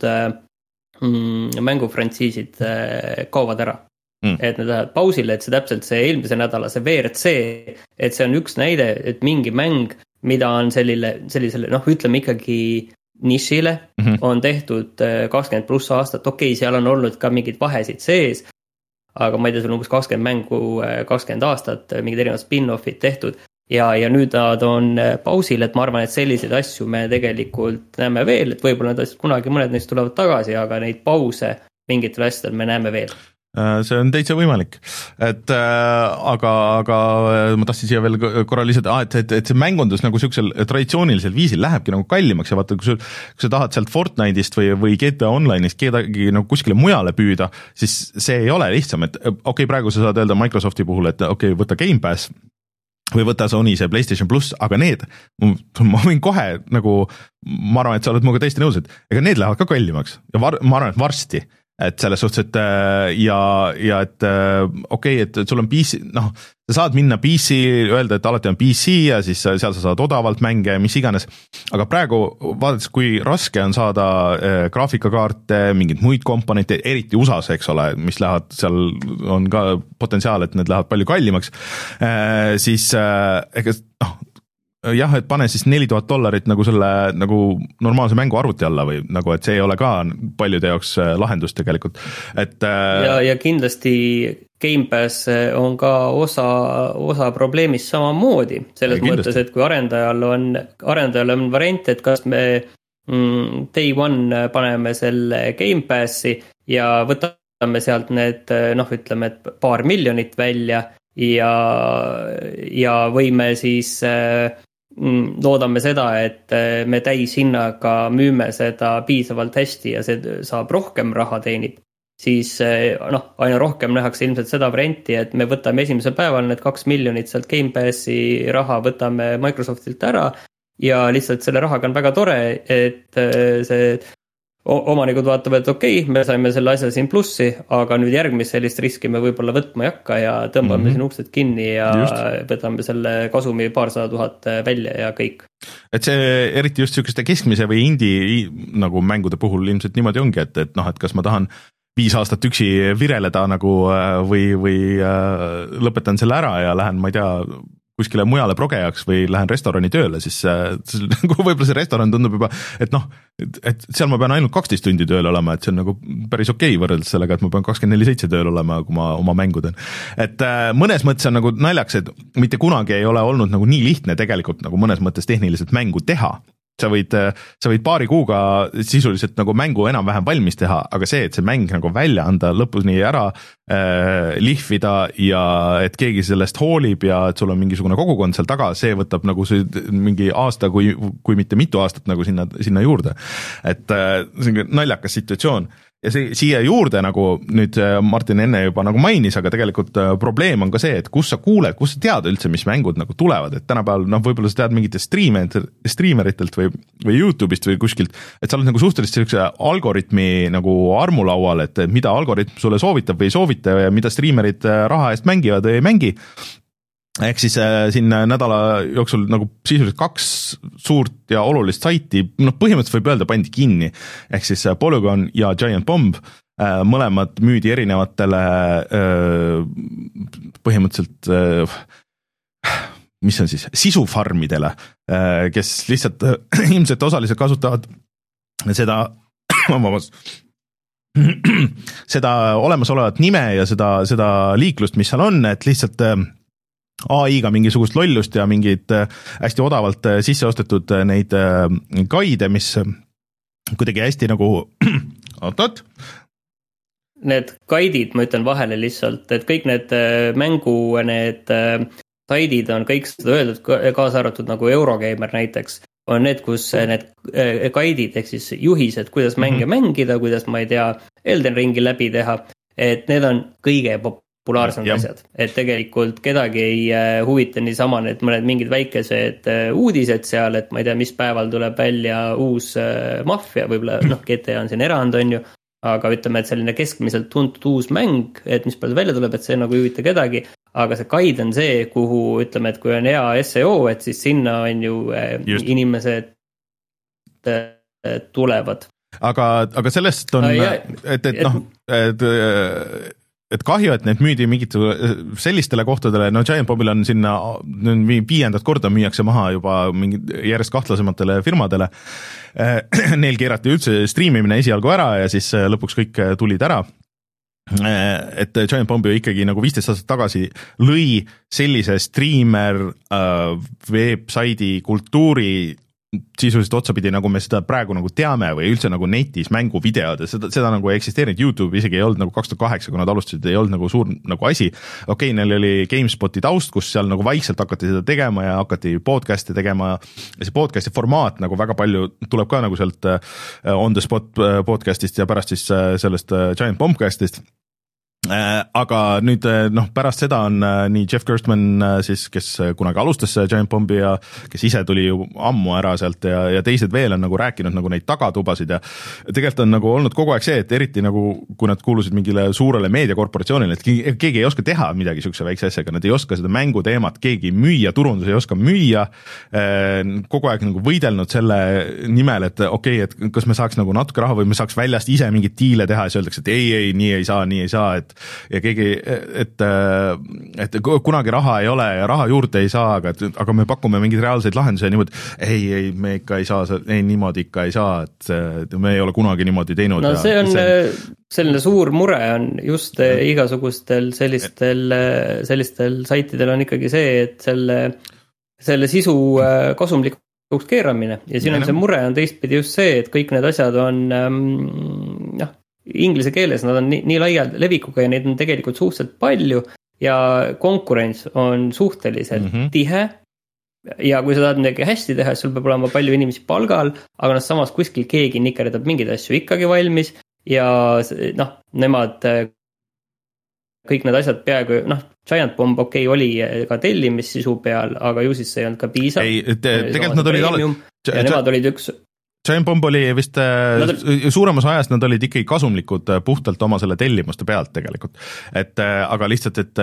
mm, mängufrantsiisid kaovad ära. Mm. Et need lähevad pausile, et see täpselt see eelmise nädala, see V R C, et see on üks näide, et mingi mäng, mida on sellile, sellisele, noh, ütleme ikkagi nišile, mm-hmm. on tehtud kakskümmend pluss aastat, okei, okay, seal on olnud ka mingid vahesid sees, aga ma ei tea, sul on umbes kakskümmend mängu, kakskümmend aastat, mingid erinevad spin-offid tehtud, ja, ja nüüd nad on pausil, et ma arvan, et selliseid asju me tegelikult näeme veel, et võib-olla need asjad kunagi mõned neist tulevad tagasi, aga neid pause mingitel asjadel me näeme veel. See on täitsa võimalik, et äh, aga, aga ma tahtsin siia veel korra lisada, ah, et, et, et see mängundus nagu sellisel traditsioonilisel viisil lähebki nagu kallimaks ja vaata, kui, sul, kui sa tahad sealt Fortnite'ist või, või G T A Online'ist kedagi nagu kuskile mujale püüda, siis see ei ole lihtsam, et okei okay,, praegu sa saad öelda Microsofti puhul, et okei okay,, võta Game Pass või võta Sony see PlayStation pluss, aga need, ma võin kohe nagu, ma arvan, et sa oled minuga täiesti nõus, et ega need lähevad ka kallimaks ja var, ma arvan, et varsti. Et selles suhtes, et ja, ja et okei, okay, et sul on P C, noh, sa saad minna P C, öelda, et alati on P C ja siis seal sa saad odavalt mänge, mis iganes, aga praegu vaadates, kui raske on saada äh, graafikakaarte, mingeid muid komponente, eriti U S A-s, eks ole, mis lähevad, seal on ka potentsiaal, et need lähevad palju kallimaks, äh, siis äh, ega noh, jah, et pane siis neli tuhat dollarit nagu selle nagu normaalse mängu arvuti alla või nagu, et see ei ole ka paljude jaoks lahendus tegelikult, et ja, ja kindlasti Game Pass on ka osa, osa probleemist samamoodi, selles mõttes, et kui arendajal on, arendajal on variant, et kas me mm, day one paneme selle Game Passi ja võtame sealt need, noh, ütleme, et paar miljonit välja ja, ja võime siis loodame seda, et me täishinnaga müüme seda piisavalt hästi ja see saab rohkem raha teenib, siis noh, aina rohkem nähakse ilmselt seda varianti, et me võtame esimesel päeval need kaks miljonit sealt Game Passi raha võtame Microsoftilt ära ja lihtsalt selle rahaga on väga tore, et see omanikud vaatavad, et okei, okay, me saime selle asja siin plussi, aga nüüd järgmist sellist riski me võib-olla võtma ei hakka ja tõmbame mm-hmm. siin uksed kinni ja just. Võtame selle kasumi paarsada tuhat välja ja kõik. Et see eriti just selliseste keskmise või indie nagu mängude puhul ilmselt niimoodi ongi, et, et noh, et kas ma tahan viis aastat üksi vireleda nagu või, või äh, lõpetan selle ära ja lähen, ma ei tea, kuskile mujale progejaks või lähen restorani tööle, siis nagu võib-olla see restoran tundub juba, et noh, et, et seal ma pean ainult kaksteist tundi tööl olema, et see on nagu päris okei okay võrreldes sellega, et ma pean kakskümmend neli seitse tööl olema, kui ma oma mängu teen. Et äh, mõnes mõttes on nagu naljaks, et mitte kunagi ei ole olnud nagu nii lihtne tegelikult nagu mõnes mõttes tehniliselt mängu teha. Sa võid, sa võid paari kuuga sisuliselt nagu mängu enam-vähem valmis teha, aga see, et see mäng nagu välja anda lõpus nii ära äh, lihvida ja et keegi sellest hoolib ja et sul on mingisugune kogukond seal taga, see võtab nagu see mingi aasta, kui, kui mitte mitu aastat nagu sinna, sinna juurde. Et äh, see on naljakas situatsioon. Ja see, siia juurde nagu nüüd Martin enne juba nagu mainis, aga tegelikult probleem on ka see, et kus sa kuuled, kus sa tead üldse, mis mängud nagu tulevad, et tänapäeval noh, võib-olla sa tead mingite streamer, streameritelt või, või YouTube'ist või kuskilt, et sa oled nagu suhteliselt sellise algoritmi nagu armulaual, et mida algoritm sulle soovitab või ei soovita ja mida streamerid raha eest mängivad või ei mängi. Ehk siis äh, siin nädala jooksul nagu sisuliselt kaks suurt ja olulist saiti, noh põhimõtteliselt võib öelda pandi kinni, ehk siis Polygon ja Giant Bomb, äh, mõlemad müüdi erinevatele äh, põhimõtteliselt äh, mis on siis, sisufarmidele, äh, kes lihtsalt äh, ilmselt osaliselt kasutavad seda seda olemasolevat nime ja seda, seda liiklust, mis seal on, et lihtsalt äh, A I-ga mingisugust lollust ja mingid hästi odavalt sisse ostetud neid guide, mis kuidagi hästi nagu oot-oot. Need guide'id, ma ütlen vahele lihtsalt, et kõik need mängu, need saidid on kõik seda öeldud, kaasa arvatud nagu Eurogamer näiteks, on need, kus need guide'id ehk siis juhised, kuidas mänge mm-hmm. mängida, kuidas ma ei tea, Elden Ringi läbi teha, et need on kõige pop- populaarsemad asjad, et tegelikult kedagi ei huvita niisama need mõned mingid väikesed uudised seal, et ma ei tea, mis päeval tuleb välja uus Mafia, võib-olla noh, G T A on siin erand, on ju, aga ütleme, et selline keskmiselt tuntud uus mäng, et mis päeval välja tuleb, et see nagu ei huvita kedagi, aga see guide on see, kuhu ütleme, et kui on hea S E O, et siis sinna on ju Just. inimesed tulevad. Aga, aga sellest on, ja, et, et noh, et et kahju, et need müüdi mingit sellistele kohtadele, no Giant Bombil on sinna viiendat korda müüakse maha juba mingi järjest kahtlasematele firmadele. Neil keerati üldse striimimine esialgu ära ja siis lõpuks kõik tulid ära. Et Giant Bomb ju ikkagi nagu viisteist aastat tagasi lõi sellise streamer äh, websaidi kultuuri sisuliselt otsapidi, nagu me seda praegu nagu teame või üldse nagu netis mänguvideod ja seda, seda nagu eksisteerinud, YouTube isegi ei olnud nagu kaks tuhat kaheksa, kui nad alustasid, ei olnud nagu suur nagu asi. Okei, okay, neil oli GameSpoti taust, kus seal nagu vaikselt hakati seda tegema ja hakati podcast'e tegema ja see podcast'i formaat nagu väga palju tuleb ka nagu sealt on the spot podcast'ist ja pärast siis sellest Giant Bombcast'ist. Aga nüüd noh, pärast seda on nii Jeff Gerstmann siis, kes kunagi alustas Giant Bombi ja kes ise tuli ju ammu ära sealt ja, ja teised veel on nagu rääkinud nagu neid tagatubasid ja tegelikult on nagu olnud kogu aeg see, et eriti nagu kui nad kuulusid mingile suurele meediakorporatsioonile, et keegi, keegi ei oska teha midagi sükse väikse asjaga, nad ei oska seda mänguteemat keegi müüa, turundus ei oska müüa, kogu aeg nagu võidelnud selle nimel, et okei, okay, et kas me saaks nagu natuke raha või me saaks väljast ise mingit diile teha ja siis öeldakse, et ei, ei, nii ei saa, nii ei saa, et ja keegi, et, et kunagi raha ei ole ja raha juurde ei saa, aga, aga me pakume mingeid reaalseid lahendusi ja niimoodi, ei, ei, me ikka ei saa, ei, niimoodi ikka ei saa, et me ei ole kunagi niimoodi teinud. No see on see... selline suur mure on just ja. igasugustel sellistel, sellistel saitidel on ikkagi see, et selle, selle sisu kasumlikuks keeramine ja siin ja on see mure on teistpidi just see, et kõik need asjad on noh, inglise keeles nad on nii, nii laialt levikuga ja neid on tegelikult suhteliselt palju ja konkurents on suhteliselt mm -hmm. tihe ja kui sa tahad midagi hästi teha, sul peab olema palju inimesi palgal, aga noh, samas kuskil keegi nikerdab mingeid asju ikkagi valmis ja noh, nemad kõik need asjad peaaegu, noh, Giant Bomb okei okay, oli ka tellimisisu peal, aga ju siis see ei olnud ka piisav. Ei, te, tegelikult nad olid alle... ja nemad olid üks Giant Bomb oli vist oli... suuremas ajast nad olid ikkagi kasumlikud puhtalt oma selle tellimuste pealt tegelikult, et aga lihtsalt, et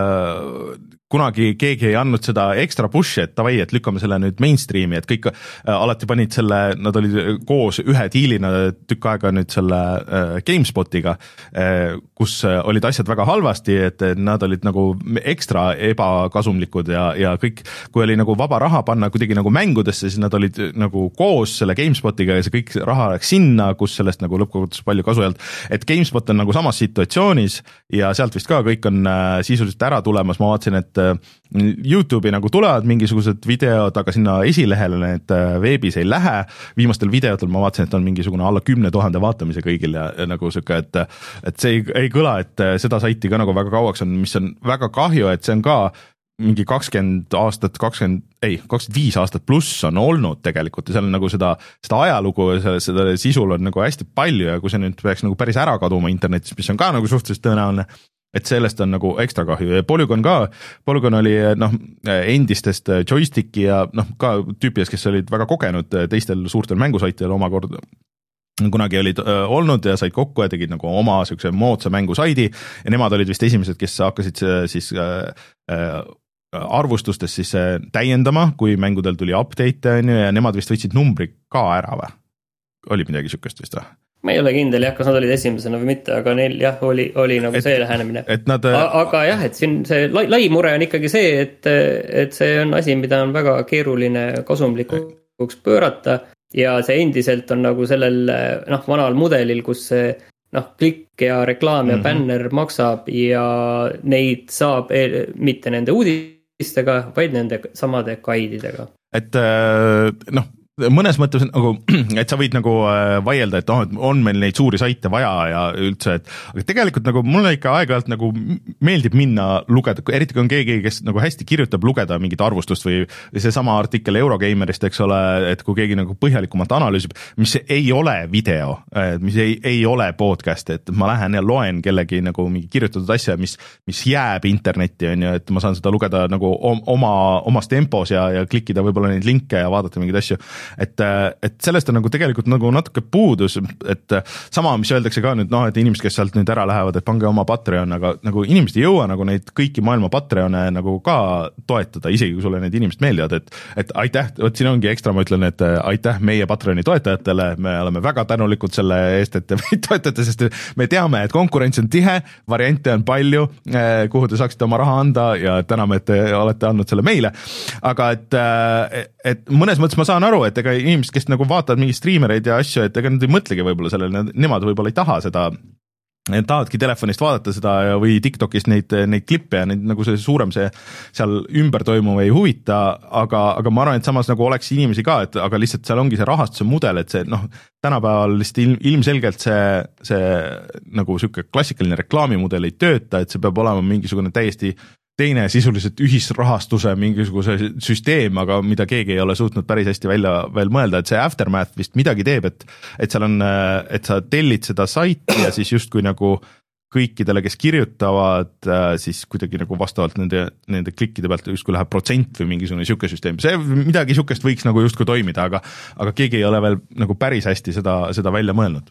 kunagi keegi ei andnud seda ekstra push'i, et davai, et lükkame selle nüüd mainstreami, et kõik alati panid selle, nad olid koos ühe diilina tükk aega nüüd selle GameSpotiga, kus olid asjad väga halvasti, et nad olid nagu ekstra ebakasumlikud ja, ja kõik, kui oli nagu vaba raha panna kuidagi nagu mängudesse, siis nad olid nagu koos selle GameSpotiga ja see kõik raha läks sinna, kus sellest nagu lõppkokkuvõttes palju kasu ei olnud, et GameSpot on nagu samas situatsioonis ja sealt vist ka kõik on sisuliselt ära tulemas, ma vaatasin, et YouTube'i nagu tulevad mingisugused videod, aga sinna esilehele need veebis ei lähe. Viimastel videotel ma vaatasin, et on mingisugune alla kümne tuhande vaatamise kõigil ja, ja nagu siuke, et, et see ei, ei kõla, et seda saiti ka nagu väga kauaks on, mis on väga kahju, et see on ka mingi kakskümmend aastat, kakskümmend, ei, kakskümmend viis aastat pluss on olnud tegelikult ja seal on nagu seda, seda ajalugu ja seda, seda sisul on nagu hästi palju ja kui see nüüd peaks nagu päris ära kaduma internetis, mis on ka nagu suhteliselt tõenäoline, et sellest on nagu ekstra kahju ja Polygon ka, Polygon oli noh, endistest joysticki ja noh, ka tüüpides, kes olid väga kogenud teistel suurtel mängusaitidel omakorda kunagi olid öö, olnud ja said kokku ja tegid nagu oma siukse moodsa mängusaidi ja nemad olid vist esimesed, kes hakkasid siis öö, arvustustes siis täiendama, kui mängudel tuli update ja nemad vist võtsid numbri ka ära või? Oli midagi siukest vist või? Ma ei ole kindel jah, kas nad olid esimesena või mitte, aga neil jah, oli, oli nagu et, see lähenemine. Nad... aga jah, et siin see lai, lai mure on ikkagi see, et, et see on asi, mida on väga keeruline kasumlikuks pöörata ja see endiselt on nagu sellel noh, vanal mudelil, kus see noh, klikk ja reklaam ja mm-hmm. banner maksab ja neid saab mitte nende uudistega, vaid nende samade guide'idega. Et noh, mõnes mõttes nagu, et sa võid nagu vaielda, et oh, et on meil neid suuri saite vaja ja üldse, et aga tegelikult nagu mulle ikka aeg-ajalt nagu meeldib minna lugeda, eriti kui on keegi, kes nagu hästi kirjutab, lugeda mingit arvustust või seesama artikkel Eurogeimerist, eks ole, et kui keegi nagu põhjalikumalt analüüsib, mis ei ole video, mis ei, ei ole podcast, et ma lähen ja loen kellegi nagu mingi kirjutatud asja, mis, mis jääb internetti, on ju, et ma saan seda lugeda nagu oma, omas tempos ja, ja klikkida võib-olla neid linke ja vaadata mingeid asju. et, et sellest on nagu tegelikult nagu natuke puudus, et sama, mis öeldakse ka nüüd, noh, et inimesed, kes sealt nüüd ära lähevad, et pange oma Patreon, aga nagu inimesed ei jõua nagu neid kõiki maailma Patreone nagu ka toetada, isegi kui sulle need inimesed meeldivad, et, et aitäh, vot siin ongi ekstra, ma ütlen, et aitäh meie Patreoni toetajatele, me oleme väga tänulikud selle eest, et te meid toetate, sest me teame, et konkurents on tihe, variante on palju, kuhu te saaksite oma raha anda ja täname, et te olete andnud selle meile, aga et, et mõnes mõttes ma saan aru, et ega inimesed, kes nagu vaatavad mingi striimereid ja asju, et ega nad ei mõtlegi võib-olla sellele, nemad võib-olla ei taha seda, tahadki telefonist vaadata seda või TikTokist neid, neid klippe ja neid nagu see suurem see seal ümber toimuv ei huvita, aga, aga ma arvan, et samas nagu oleks inimesi ka, et aga lihtsalt seal ongi see rahastuse mudel, et see noh, tänapäeval lihtsalt ilm, ilmselgelt see, see nagu sihuke klassikaline reklaamimudel ei tööta, et see peab olema mingisugune täiesti teine sisuliselt ühisrahastuse mingisuguse süsteem, aga mida keegi ei ole suutnud päris hästi välja veel mõelda, et see Aftermath vist midagi teeb, et, et seal on, et sa tellid seda saiti ja siis justkui nagu kõikidele, kes kirjutavad, siis kuidagi nagu vastavalt nende, nende klikkide pealt justkui läheb protsent või mingisugune siuke süsteem. See midagi siukest võiks nagu justkui toimida, aga, aga keegi ei ole veel nagu päris hästi seda, seda välja mõelnud.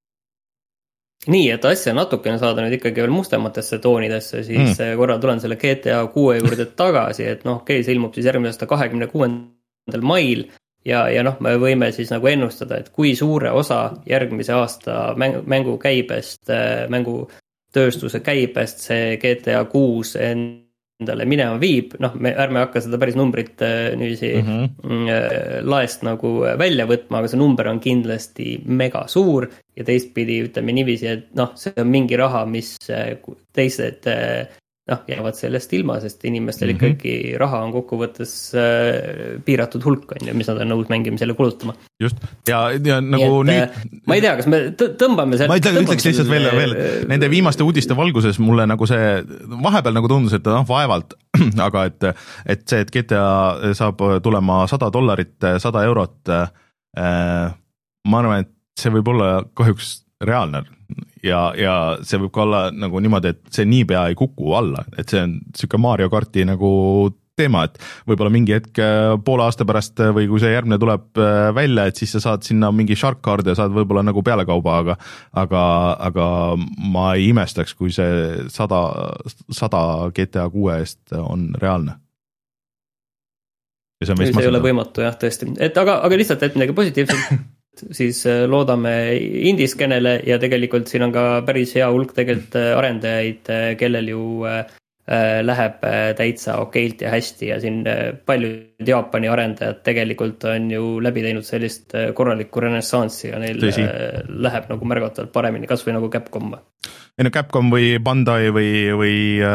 Nii, et asja natukene saada nüüd ikkagi veel mustematesse toonidesse, siis mm. korra tulen selle G T A kuue juurde tagasi, et noh, okei, see ilmub siis järgmine aasta kahekümne kuuendal mail ja, ja noh, me võime siis nagu ennustada, et kui suure osa järgmise aasta mäng, mängu käibest, mängutööstuse käibest see G T A kuus endale minema viib, noh, me ärme hakka seda päris numbrit nüüsi mm-hmm. laest nagu välja võtma, aga see number on kindlasti mega suur ja teistpidi ütleme niiviisi, et noh, see on mingi raha, mis teised noh, jäävad sellest ilma, sest inimestel mm-hmm. ikkagi raha on kokkuvõttes äh, piiratud hulk, on ju, mis nad on nõus mängimisele kulutama. Just, ja, ja nagu et, nüüd... Ma ei tea, kas me tõmbame... Seal, ma ütleks, ütleks lihtsalt veel, veel, nende viimaste uudiste valguses mulle nagu see, vahepeal nagu tundus, et noh, vaevalt, aga et, et see, et G T A saab tulema sada dollarit, sada eurot, äh, ma arvan, et see võib olla kahjuks reaalne ja, ja see võib ka olla nagu niimoodi, et see niipea ei kuku alla, et see on siuke Mario Karti nagu teema, et võib-olla mingi hetk poole aasta pärast või kui see järgmine tuleb välja, et siis sa saad sinna mingi shark card ja saad võib-olla nagu pealekauba, aga aga, aga ma ei imestaks, kui see sada, sada G T A kuue eest on reaalne. Ja see, on see ei ole võimatu, jah, tõesti. Et aga, aga lihtsalt, et midagi positiivselt siis loodame indiskenele ja tegelikult siin on ka päris hea hulk tegelikult arendajaid, kellel ju läheb täitsa okeilt ja hästi ja siin paljud Jaapani arendajad tegelikult on ju läbi teinud sellist korralikku renessansi ja neil Tõsi. Läheb nagu märgatavalt paremini, kas või nagu Capcom. Ei no Capcom või Bandai või, või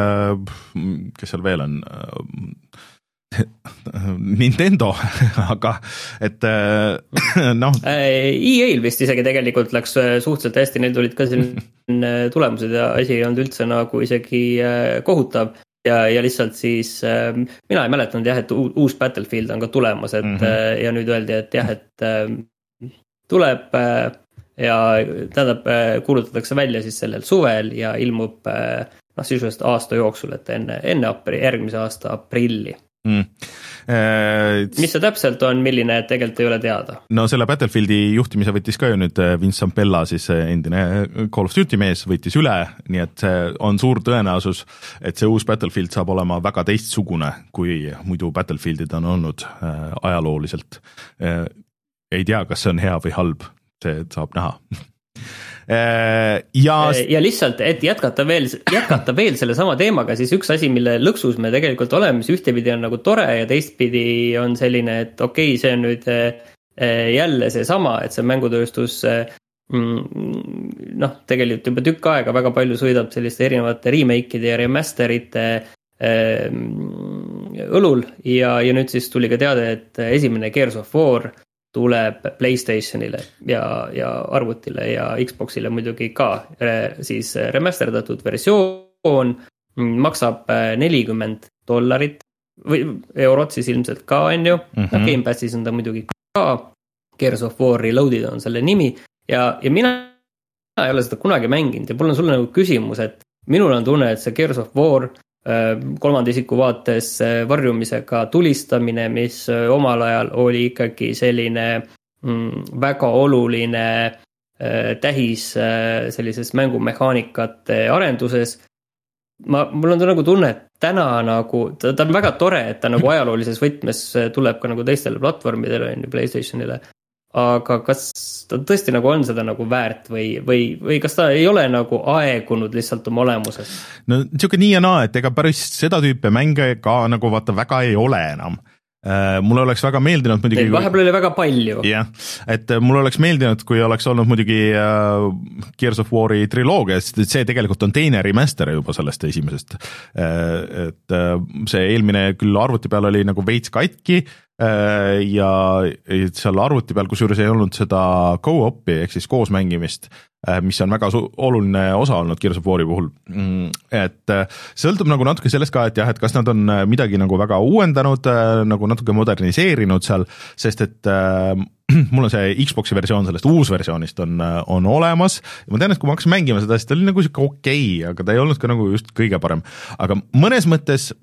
kes seal veel on... Nintendo, aga et noh. E A-l vist isegi tegelikult läks suhteliselt hästi, neil tulid ka siin tulemused ja asi ei olnud üldse nagu isegi kohutav ja, ja lihtsalt siis mina ei mäletanud jah, et uus Battlefield on ka tulemas, et mm-hmm. ja nüüd öeldi, et jah, et tuleb ja tähendab, kuulutatakse välja siis sellel suvel ja ilmub noh, sisuliselt aasta jooksul, et enne, enne apri, järgmise aasta aprilli. Mm. Äh, mis see täpselt on, milline tegelikult ei ole teada? No selle Battlefieldi juhtimise võttis ka ju nüüd Vince Zampella, siis endine Call of Duty mees võttis üle, nii et on suur tõenäosus, et see uus Battlefield saab olema väga teistsugune, kui muidu Battlefieldid on olnud äh, ajalooliselt. Äh, ei tea, kas see on hea või halb, see saab näha. Ja... ja lihtsalt, et jätkata veel, jätkata veel selle sama teemaga, siis üks asi, mille lõksus me tegelikult oleme, mis ühtepidi on nagu tore ja teistpidi on selline, et okei, see on nüüd jälle see sama, et see mängutööstus noh, tegelikult juba tükk aega väga palju sõidab selliste erinevate remake'ide ja remasterite õlul ja, ja nüüd siis tuli ka teade, et esimene Gears of War tuleb PlayStationile ja, ja arvutile ja Xboxile muidugi ka siis remasterdatud versioon, maksab nelikümmend dollarit või eurot siis ilmselt ka, on ju, mm -hmm. Game Passis on ta muidugi ka, Gears of War Reloaded on selle nimi ja, ja mina ei ole seda kunagi mänginud ja mul on sulle nagu küsimus, et minul on tunne, et see Gears of War kolmanda isiku vaates varjumisega tulistamine, mis omal ajal oli ikkagi selline mm, väga oluline tähis sellises mängumehaanikate arenduses. Ma, mul on nagu tunne, et täna nagu, ta, ta on väga tore, et ta nagu ajaloolises võtmes tuleb ka nagu teistele platvormidele, PlayStationile, aga kas ta tõesti nagu on seda nagu väärt või, või, või kas ta ei ole nagu aegunud lihtsalt oma olemuses? No niisugune nii ja naa, et ega päris seda tüüpi mänge ka nagu vaata väga ei ole enam. Mulle oleks väga meeldinud muidugi... Vahepeal oli väga palju. Jah, et mulle oleks meeldinud, kui oleks olnud muidugi Gears of War'i triloogia, sest see tegelikult on teine remaster juba sellest esimesest. Et see eelmine küll arvuti peal oli nagu veits katki ja seal arvuti peal kusjuures ei olnud seda co-op'i ehk siis koos mängimist, mis on väga oluline osa olnud Gears of War'i puhul. Et sõltub nagu natuke sellest ka, et jah, et kas nad on midagi nagu väga uuendanud, nagu natuke moderniseerinud seal, sest et äh, mul on see Xbox'i versioon sellest uusversioonist on, on olemas ja ma tean, et kui ma hakkasin mängima seda, siis ta oli nagu siuke okei, aga ta ei olnud ka nagu just kõige parem. Aga mõnes mõttes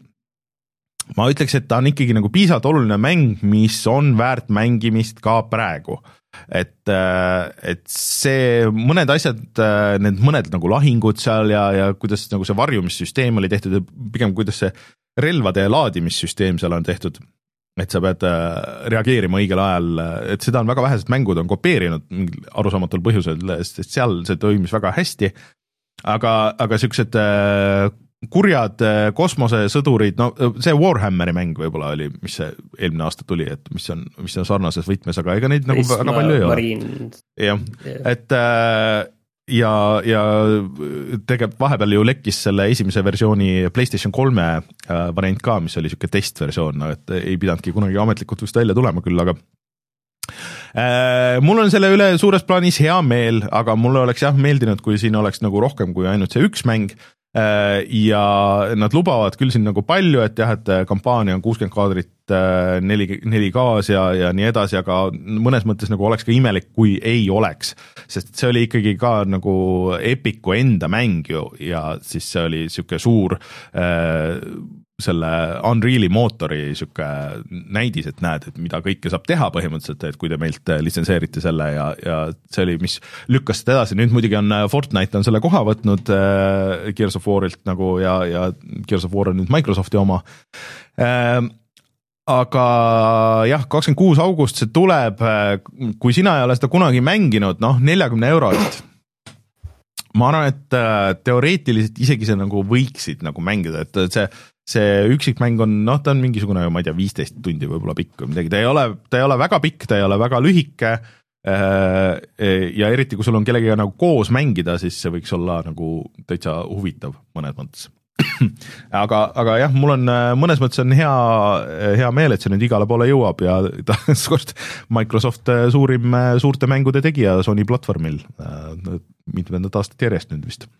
ma ütleks, et ta on ikkagi nagu piisavalt oluline mäng, mis on väärt mängimist ka praegu. Et, et see mõned asjad, need mõned nagu lahingud seal ja, ja kuidas nagu see varjumissüsteem oli tehtud ja pigem kuidas see relvade laadimissüsteem seal on tehtud, et sa pead reageerima õigel ajal, et seda on väga vähesed mängud on kopeerinud arusaamatul põhjusel, sest seal see toimis väga hästi, aga, aga siuksed kurjad kosmosesõdurid, no see Warhammeri mäng võib-olla oli, mis see eelmine aasta tuli, et mis on, mis on sarnases võtmes, aga ega neid nagu väga palju ei ole. Jah, et ja, ja tegelikult vahepeal ju lekkis selle esimese versiooni PlayStation kolme variant ka, mis oli siuke testversioon, et ei pidanudki kunagi ametlikult vist välja tulema küll, aga mul on selle üle suures plaanis hea meel, aga mulle oleks jah meeldinud, kui siin oleks nagu rohkem kui ainult see üks mäng ja nad lubavad küll siin nagu palju, et jah, et kampaania on kuuskümmend kaadrit neli K-s ja, ja nii edasi, aga mõnes mõttes nagu oleks ka imelik, kui ei oleks, sest see oli ikkagi ka nagu Epicu enda mäng ju ja siis see oli siuke suur äh, selle Unreali mootori siuke näidis, et näed, et mida kõike saab teha põhimõtteliselt, et kui te meilt litsenseerite selle ja, ja see oli, mis lükkas seda edasi, nüüd muidugi on Fortnite on selle koha võtnud äh, Gears of War'ilt nagu ja, ja Gears of War on nüüd Microsofti oma äh, aga jah, kakskümmend kuus august see tuleb, kui sina ei ole seda kunagi mänginud, noh, neljakümne eurost ma arvan, et teoreetiliselt isegi see nagu võiksid nagu mängida, et see see üksikmäng on, noh, ta on mingisugune, ma ei tea, viisteist tundi võib-olla pikk või midagi, ta ei ole, ta ei ole väga pikk, ta ei ole väga lühike ja eriti, kui sul on kellegagi nagu koos mängida, siis see võiks olla nagu täitsa huvitav mõnes mõttes. aga, aga jah, mul on mõnes mõttes on hea, hea meel, et see nüüd igale poole jõuab ja ta Microsoft suurim suurte mängude tegija Sony platvormil mitmendat aastat järjest nüüd vist.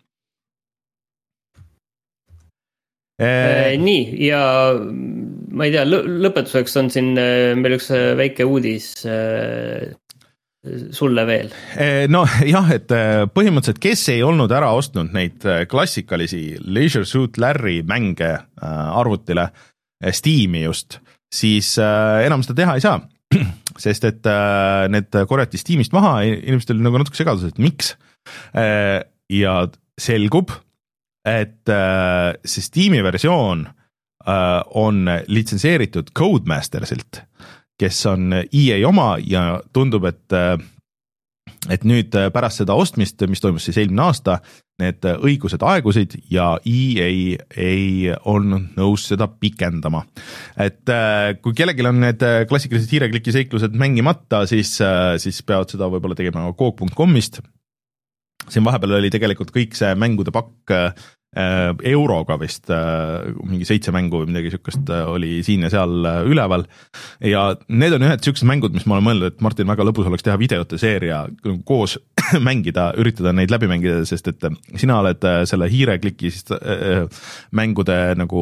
Äh, nii, ja ma ei tea, lõpetuseks on siin meil üks väike uudis äh, sulle veel. No jah, et põhimõtteliselt, kes ei olnud ära ostnud neid klassikalisi Leisure Suit Larry mänge arvutile, Steam'i just, siis enam seda teha ei saa, sest et need korjati Steam'ist maha, inimestel oli nagu natuke segadus, et miks, ja selgub, et see Steam'i versioon on litsenseeritud Codemastersilt, kes on E A oma ja tundub, et, et nüüd pärast seda ostmist, mis toimus siis eelmine aasta, need õigused aegusid ja E A ei olnud nõus seda pikendama. Et kui kellelgi on need klassikalised hiirekliki seiklused mängimata, siis, siis peavad seda võib-olla tegema Coop punkt com'ist. Siin vahepeal oli tegelikult kõik see mängude pakk euroga vist mingi seitse mängu või midagi niisugust oli siin ja seal üleval ja need on ühed niisugused mängud, mis ma olen mõelnud, et Martin väga lõbus oleks teha videote seeria koos mängida, üritada neid läbi mängida, sest et sina oled selle hiirekliki siis mängude nagu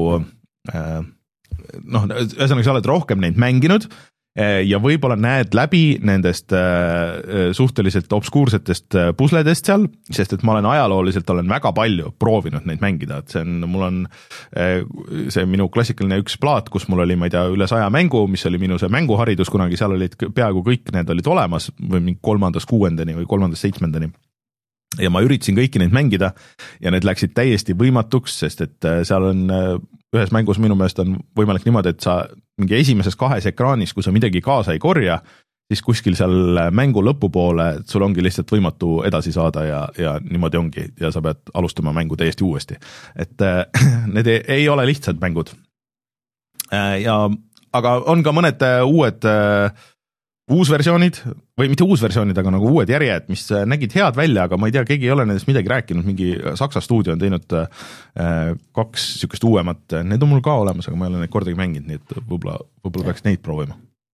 noh, ühesõnaga sa oled rohkem neid mänginud ja võib-olla näed läbi nendest suhteliselt obskuursetest pusledest seal, sest et ma olen ajalooliselt olen väga palju proovinud neid mängida, et see on, mul on see minu klassikaline üks plaat, kus mul oli, ma ei tea, üle saja mängu, mis oli minu see mänguharidus kunagi, seal olid peaaegu kõik need olid olemas või mingi kolmandast kuuendani või kolmandast seitsmendani. Ja ma üritasin kõiki neid mängida ja need läksid täiesti võimatuks, sest et seal on ühes mängus minu meelest on võimalik niimoodi, et sa mingi esimeses kahes ekraanis, kui sa midagi kaasa ei korja, siis kuskil seal mängu lõpupoole sul ongi lihtsalt võimatu edasi saada ja, ja niimoodi ongi ja sa pead alustama mängu täiesti uuesti. Et need ei, ei ole lihtsad mängud. Ja, aga on ka mõned uued uusversioonid või mitte uusversioonid, aga nagu uued järjed, mis nägid head välja, aga ma ei tea, keegi ei ole nendest midagi rääkinud, mingi Saksa stuudio on teinud kaks niisugust uuemat, need on mul ka olemas, aga ma ei ole neid kordagi mänginud, nii et võib-olla, võib-olla peaks neid proovima.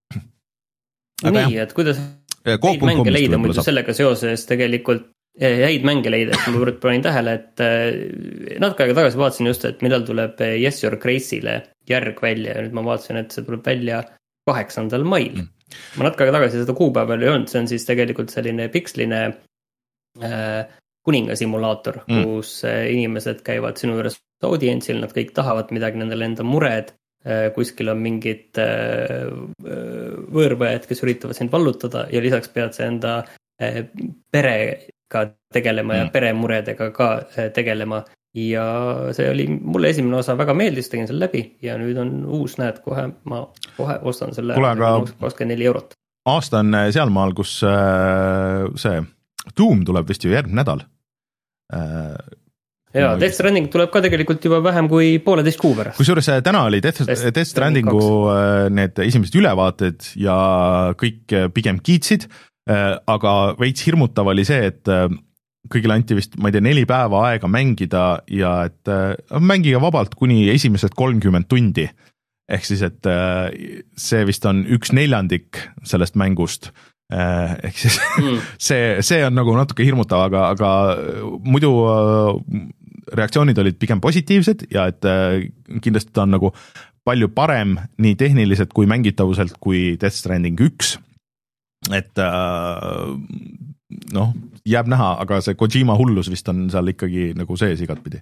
Aga nii, jah. Et kuidas häid mänge leida muidu sellega seoses tegelikult, häid mänge leida, et ma panin tähele, et natuke aega tagasi vaatasin just, et millal tuleb Yes Your Grace'ile järg välja ja nüüd ma vaatasin, et see tuleb välja kaheksandal mail. Mm. Ma natuke aega tagasi seda kuupäeval ei olnud, see on siis tegelikult selline piksline äh, kuningasimulaator, mm. kus äh, inimesed käivad sinu juures audientsil, nad kõik tahavad midagi, nendele enda mured, äh, kuskil on mingid äh, võõrväed, kes üritavad sind vallutada ja lisaks pead sa enda äh, perega tegelema mm. ja peremuredega ka äh, tegelema. Ja see oli, mulle esimene osa väga meeldis, tegin selle läbi ja nüüd on uus, näed, kohe ma kohe ostan selle kakskümmend neli eurot. Aasta on sealmaal, kus äh, see Doom tuleb vist ju järgmine nädal. Äh, ja, Death Stranding tuleb ka tegelikult juba vähem kui pooleteist kuu pärast. Kusjuures täna oli Death, Death Strandingu need esimesed ülevaated ja kõik pigem kiitsid, äh, aga veits hirmutav oli see, et äh, kõigile anti vist, ma ei tea, neli päeva aega mängida ja et äh, mängiga vabalt kuni esimesed kolmkümmend tundi. Ehk siis, et äh, see vist on üks neljandik sellest mängust. Äh, ehk siis mm. see, see on nagu natuke hirmutav, aga, aga muidu äh, reaktsioonid olid pigem positiivsed ja et äh, kindlasti ta on nagu palju parem nii tehniliselt kui mängitavuselt kui Death Stranding üks. Et äh, noh, jääb näha, aga see Kojima hullus vist on seal ikkagi nagu sees igatpidi.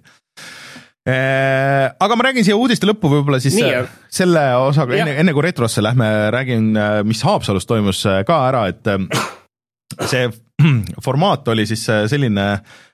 Aga ma räägin siia uudiste lõppu võib-olla siis Nii, selle osaga, enne, enne kui retrosse lähme, räägin, mis Haapsalus toimus ka ära, et see formaat oli siis selline,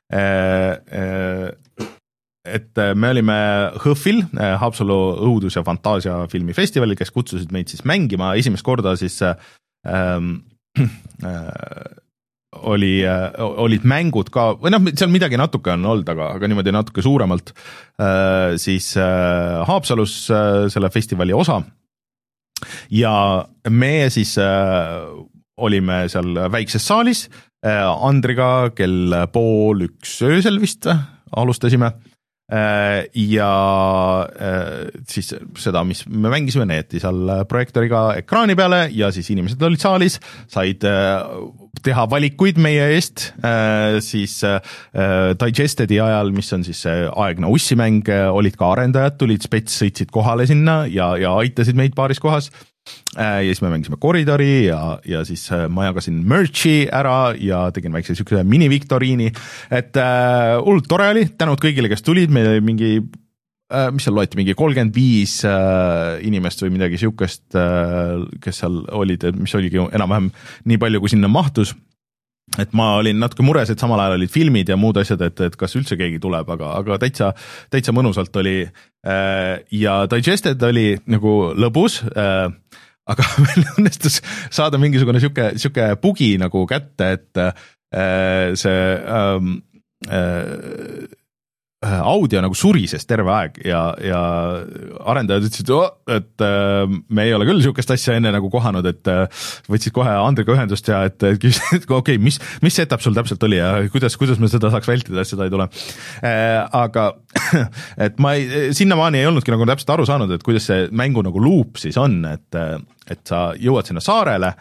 et me olime Hõhvil, Haapsalu õudus- ja fantaasia filmifestivalil, kes kutsusid meid siis mängima esimest korda siis ähm, äh, oli, olid mängud ka, või noh, seal midagi natuke on olnud, aga, aga niimoodi natuke suuremalt, siis Haapsalus selle festivali osa ja me siis olime seal väikses saalis Andriga kell pool üks öösel vist alustasime ja siis seda, mis me mängisime, neeti seal projektoriga ekraani peale ja siis inimesed olid saalis, said teha valikuid meie eest, siis Digestedi ajal, mis on siis aegne ussimäng, olid ka arendajad, tulid spets, sõitsid kohale sinna ja, ja aitasid meid paaris kohas. Ja siis me mängisime koridori ja, ja siis ma jagasin merchi ära ja tegin väikse sükse mini-viktoriini, et äh, hullult tore oli, tänud kõigile, kes tulid, meil oli mingi, äh, mis seal loeti, mingi kolmkümmend viis äh, inimest või midagi sükest, äh, kes seal olid, mis oligi enam-vähem nii palju, kui sinna mahtus. Et ma olin natuke mures, et samal ajal olid filmid ja muud asjad, et, et kas üldse keegi tuleb, aga, aga täitsa, täitsa mõnusalt oli äh, ja Digested oli nagu lõbus, äh, aga meil õnnestus saada mingisugune siuke, siuke bugi nagu kätte, et äh, see ähm, äh, audio nagu surises terve aeg ja, ja arendajad ütlesid, et me ei ole küll niisugust asja enne nagu kohanud, et võtsid kohe Andriga ühendust ja et okei, okay, mis, mis setup sul täpselt oli ja kuidas, kuidas me seda saaks vältida, et seda ei tule. Aga et ma ei, sinnamaani ei olnudki nagu täpselt aru saanud, et kuidas see mängu nagu loop siis on, et, et sa jõuad sinna saarele,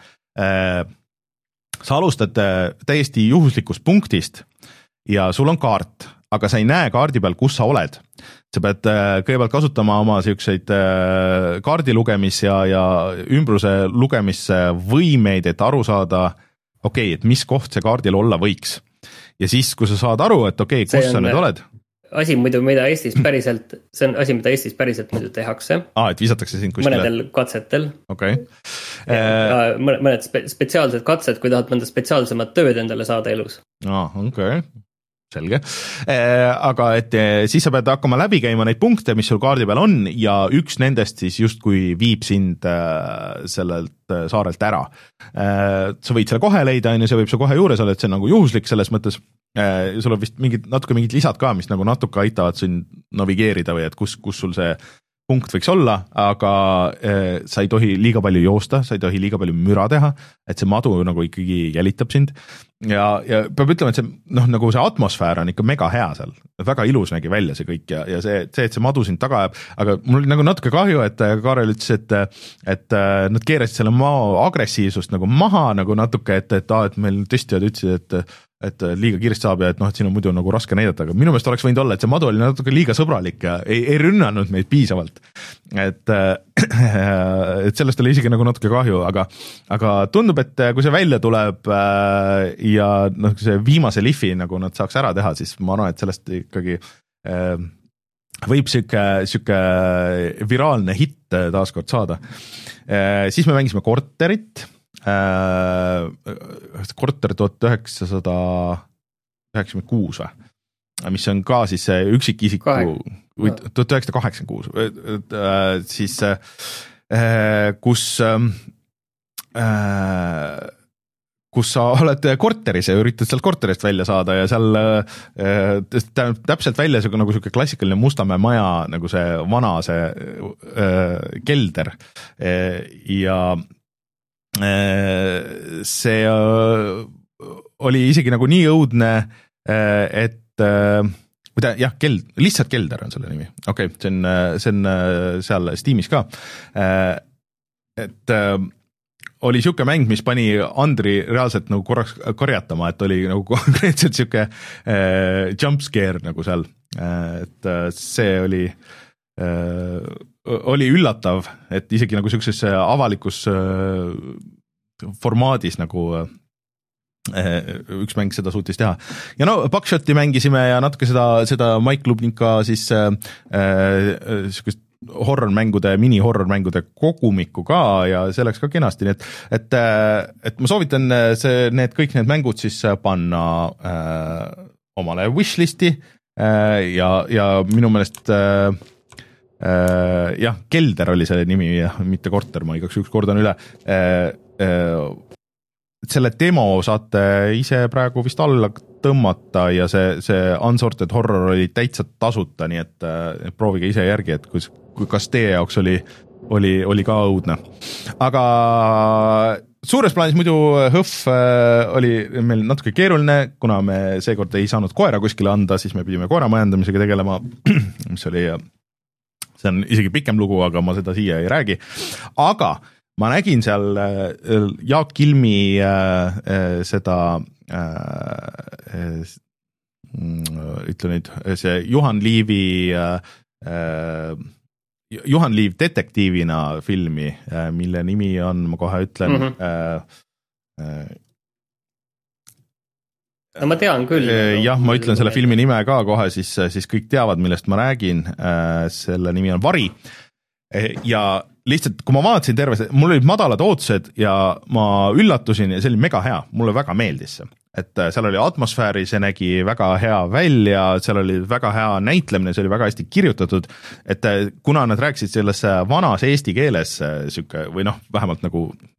sa alustad täiesti juhuslikust punktist ja sul on kaart, aga sa ei näe kaardi peal, kus sa oled. Sa pead kõigepealt kasutama oma selliseid kaardi lugemis ja, ja ümbruse lugemise võimeid, et aru saada, okei, okay, et mis koht see kaardil olla võiks. Ja siis, kui sa saad aru, et okei, okay, kus sa nüüd oled. Asi muidu, mida Eestis päriselt, see on asi, mida Eestis päriselt muidu tehakse. Aa, et visatakse sind kuskile. Mõnedel katsetel. Okei. Okay. Mõned spe- spetsiaalsed katsed, kui tahad mõnda spetsiaalsemat tööd endale saada elus. Aa, okei. Okay. Selge, aga et siis sa pead hakkama läbi käima neid punkte, mis sul kaardi peal on ja üks nendest siis justkui viib sind sellelt saarelt ära. Sa võid selle kohe leida, see võib sa kohe juures olla, et see on nagu juhuslik selles mõttes, sul on vist mingid, natuke mingid lisad ka, mis nagu natuke aitavad sind navigeerida või et kus, kus sul see punkt võiks olla, aga sa ei tohi liiga palju joosta, sa ei tohi liiga palju müra teha, et see madu nagu ikkagi jälitab sind ja, ja peab ütlema, et see, noh, nagu see atmosfäär on ikka mega hea seal, väga ilus nägi välja see kõik ja, ja see, see, et see madu sind taga jääb, aga mul oli nagu natuke kahju, et Kaarel ütles, et, et nad keerasid selle maa agressiivsust nagu maha nagu natuke, et, et, et meil testijad ütlesid, et et liiga kiiresti saab ja et noh, et siin on muidu nagu raske näidata, aga minu meelest oleks võinud olla, et see madu oli natuke liiga sõbralik ja ei, ei rünnanud meid piisavalt. Et, et sellest oli isegi nagu natuke kahju, aga, aga tundub, et kui see välja tuleb ja noh, see viimase lifi nagu nad saaks ära teha, siis ma arvan, et sellest ikkagi võib siuke, siuke viraalne hitt taaskord saada. Siis me mängisime korterit, korter tuhat üheksasada üheksakümmend kuus või, mis on ka siis üksikisiku tuhat üheksasada kaheksakümmend kuus, siis kus kus sa oled korteris ja üritad sealt korterist välja saada ja seal täpselt välja nagu siuke klassikaline Mustamäe maja, nagu see vana see kelder ja see oli isegi nagu nii õudne, et või ta, jah, keld, lihtsalt kelder on selle nimi, okei, okay, see on, see on seal Steamis ka, et oli siuke mäng, mis pani Andri reaalselt nagu korraks korjatama, et oli nagu konkreetselt siuke jumpscare nagu seal, et see oli oli üllatav, et isegi nagu siukses avalikus formaadis nagu üks mäng seda suutis teha. Ja no Buckshoti mängisime ja natuke seda, seda Mike Lubnika siis äh, siukest horror-mängude, mini-horror-mängude kogumikku ka ja see läks ka kenasti, nii et, et, et ma soovitan see, need kõik need mängud siis panna äh, omale wishlisti äh, ja, ja minu meelest äh, Uh, jah, kelder oli selle nimi ja mitte korter, ma igaks üks kordan üle. Uh, uh, selle demo saate ise praegu vist alla tõmmata ja see, see Unsorted Horror oli täitsa tasuta, nii et uh, proovige ise järgi, et kus, kas teie jaoks oli, oli, oli ka õudne. Aga suures plaanis muidu Hõhv uh, oli meil natuke keeruline, kuna me seekord ei saanud koera kuskile anda, siis me pidime koeramajandamisega tegelema, mis oli see on isegi pikem lugu, aga ma seda siia ei räägi. Aga ma nägin seal Jaak Kilmi seda, ütle nüüd, see Juhan Liivi, Juhan Liiv detektiivina filmi, mille nimi on, ma kohe ütlen, mm-hmm. No ma tean küll. Jah, ma ütlen selle filmi nime ka kohe, siis, siis kõik teavad, millest ma räägin. Selle nimi on Vari. Ja lihtsalt, kui ma vaatasin terve, mul olid madalad ootused ja ma üllatusin ja see oli mega hea, mulle väga meeldis see. Et seal oli atmosfääri, see nägi väga hea välja, seal oli väga hea näitlemine, see oli väga hästi kirjutatud, et kuna nad rääkisid selles vanas eesti keeles, või noh, vähemalt nagu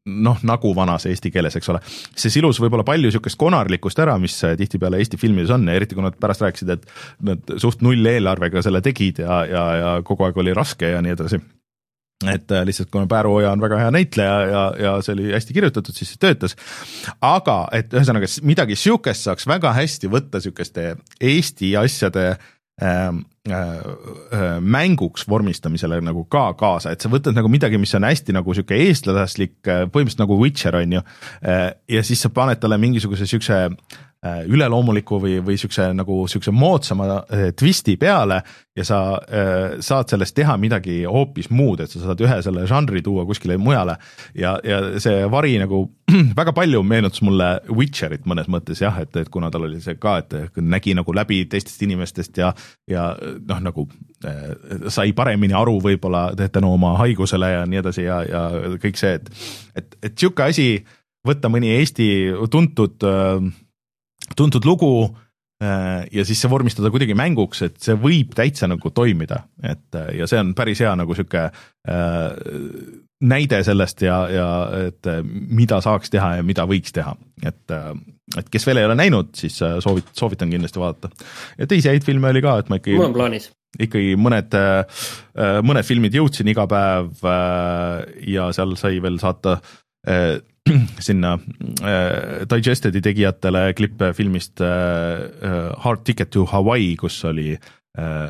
noh, nagu vanas eesti keeles, eks ole. See silus võib olla palju niisugust konarlikkust ära, mis tihtipeale Eesti filmides on, eriti kui nad pärast rääkisid, et nad suht null eelarvega selle tegid ja, ja, ja kogu aeg oli raske ja nii edasi. Et lihtsalt kuna Pääruoja on väga hea näitleja ja, ja see oli hästi kirjutatud, siis see töötas. Aga, et ühesõnaga midagi siukest saaks väga hästi võtta siukeste Eesti asjade äh, äh, mänguks vormistamisele nagu ka kaasa, et sa võtad nagu midagi, mis on hästi nagu siuke eestlaslik, põhimõtteliselt nagu Witcher on ju, ja siis sa paned talle mingisuguse siukse üleloomuliku või, või siukse nagu siukse moodsama twisti peale ja sa äh, saad sellest teha midagi hoopis muud, et sa saad ühe selle žanri tuua kuskile mujale ja, ja see vari nagu väga palju meenutas mulle Witcherit mõnes mõttes jah, et, et kuna tal oli see ka, et nägi nagu läbi teistest inimestest ja, ja noh, nagu äh, sai paremini aru võib-olla tänu oma haigusele ja nii edasi ja, ja kõik see, et, et, et siuke asi võtta mõni Eesti tuntud äh, tuntud lugu ja siis see vormistada kuidagi mänguks, et see võib täitsa nagu toimida, et ja see on päris hea nagu siuke äh, näide sellest ja, ja et mida saaks teha ja mida võiks teha, et, et kes veel ei ole näinud, siis soovit, soovitan kindlasti vaadata. Ja teisi häid filme oli ka, et ma ikkagi, mul on plaanis. Ikkagi mõned, mõned filmid jõudsin iga päev ja seal sai veel saata sinna äh, Digestedi tegijatele klippe filmist äh, Hard Ticket to Hawaii, kus oli äh,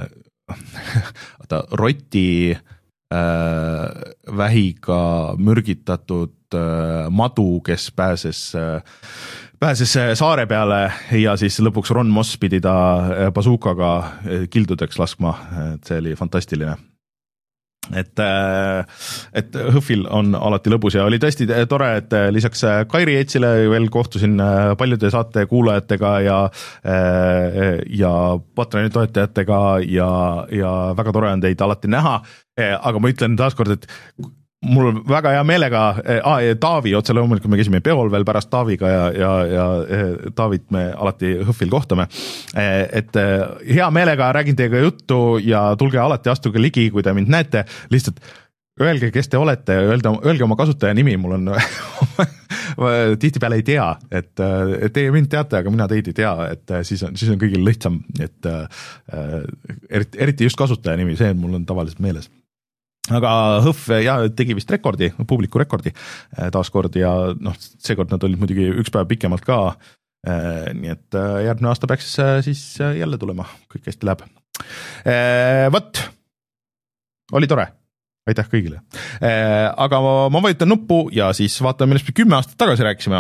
roti äh, vähiga mürgitatud äh, madu, kes pääses, äh, pääses saare peale ja siis lõpuks Ron Moss pidi ta bazookaga kildudeks laskma, et see oli fantastiline. Et, et Hõhvil on alati lõbus ja oli tõesti tore, et lisaks Kairi Etsile veel kohtusin paljude saate kuulajatega ja, ja Patreoni toetajatega ja, ja väga tore on teid alati näha, aga ma ütlen taaskord, et mul väga hea meelega, ah, Taavi, otse loomulikult me käisime peol veel pärast Taaviga ja, ja, ja Taavit me alati Hõhvil kohtame, et hea meelega räägin teiega juttu ja tulge alati, astuge ligi, kui te mind näete, lihtsalt öelge, kes te olete, öelge, öelge oma kasutaja nimi, mul on tihti peale ei tea, et teie mind teate, aga mina teid ei tea, et siis on, siis on kõigil lihtsam, et eriti, eriti just kasutaja nimi, see mul on tavaliselt meeles. Aga Hõhv ja tegi vist rekordi, publiku rekordi taaskord ja noh, seekord nad olid muidugi üks päev pikemalt ka, nii et järgmine aasta peaks siis jälle tulema, kõik hästi läheb. Võt, oli tore, aitäh kõigile. Aga ma vajutan nuppu ja siis vaatame, millest me kümme aastat tagasi rääkisime.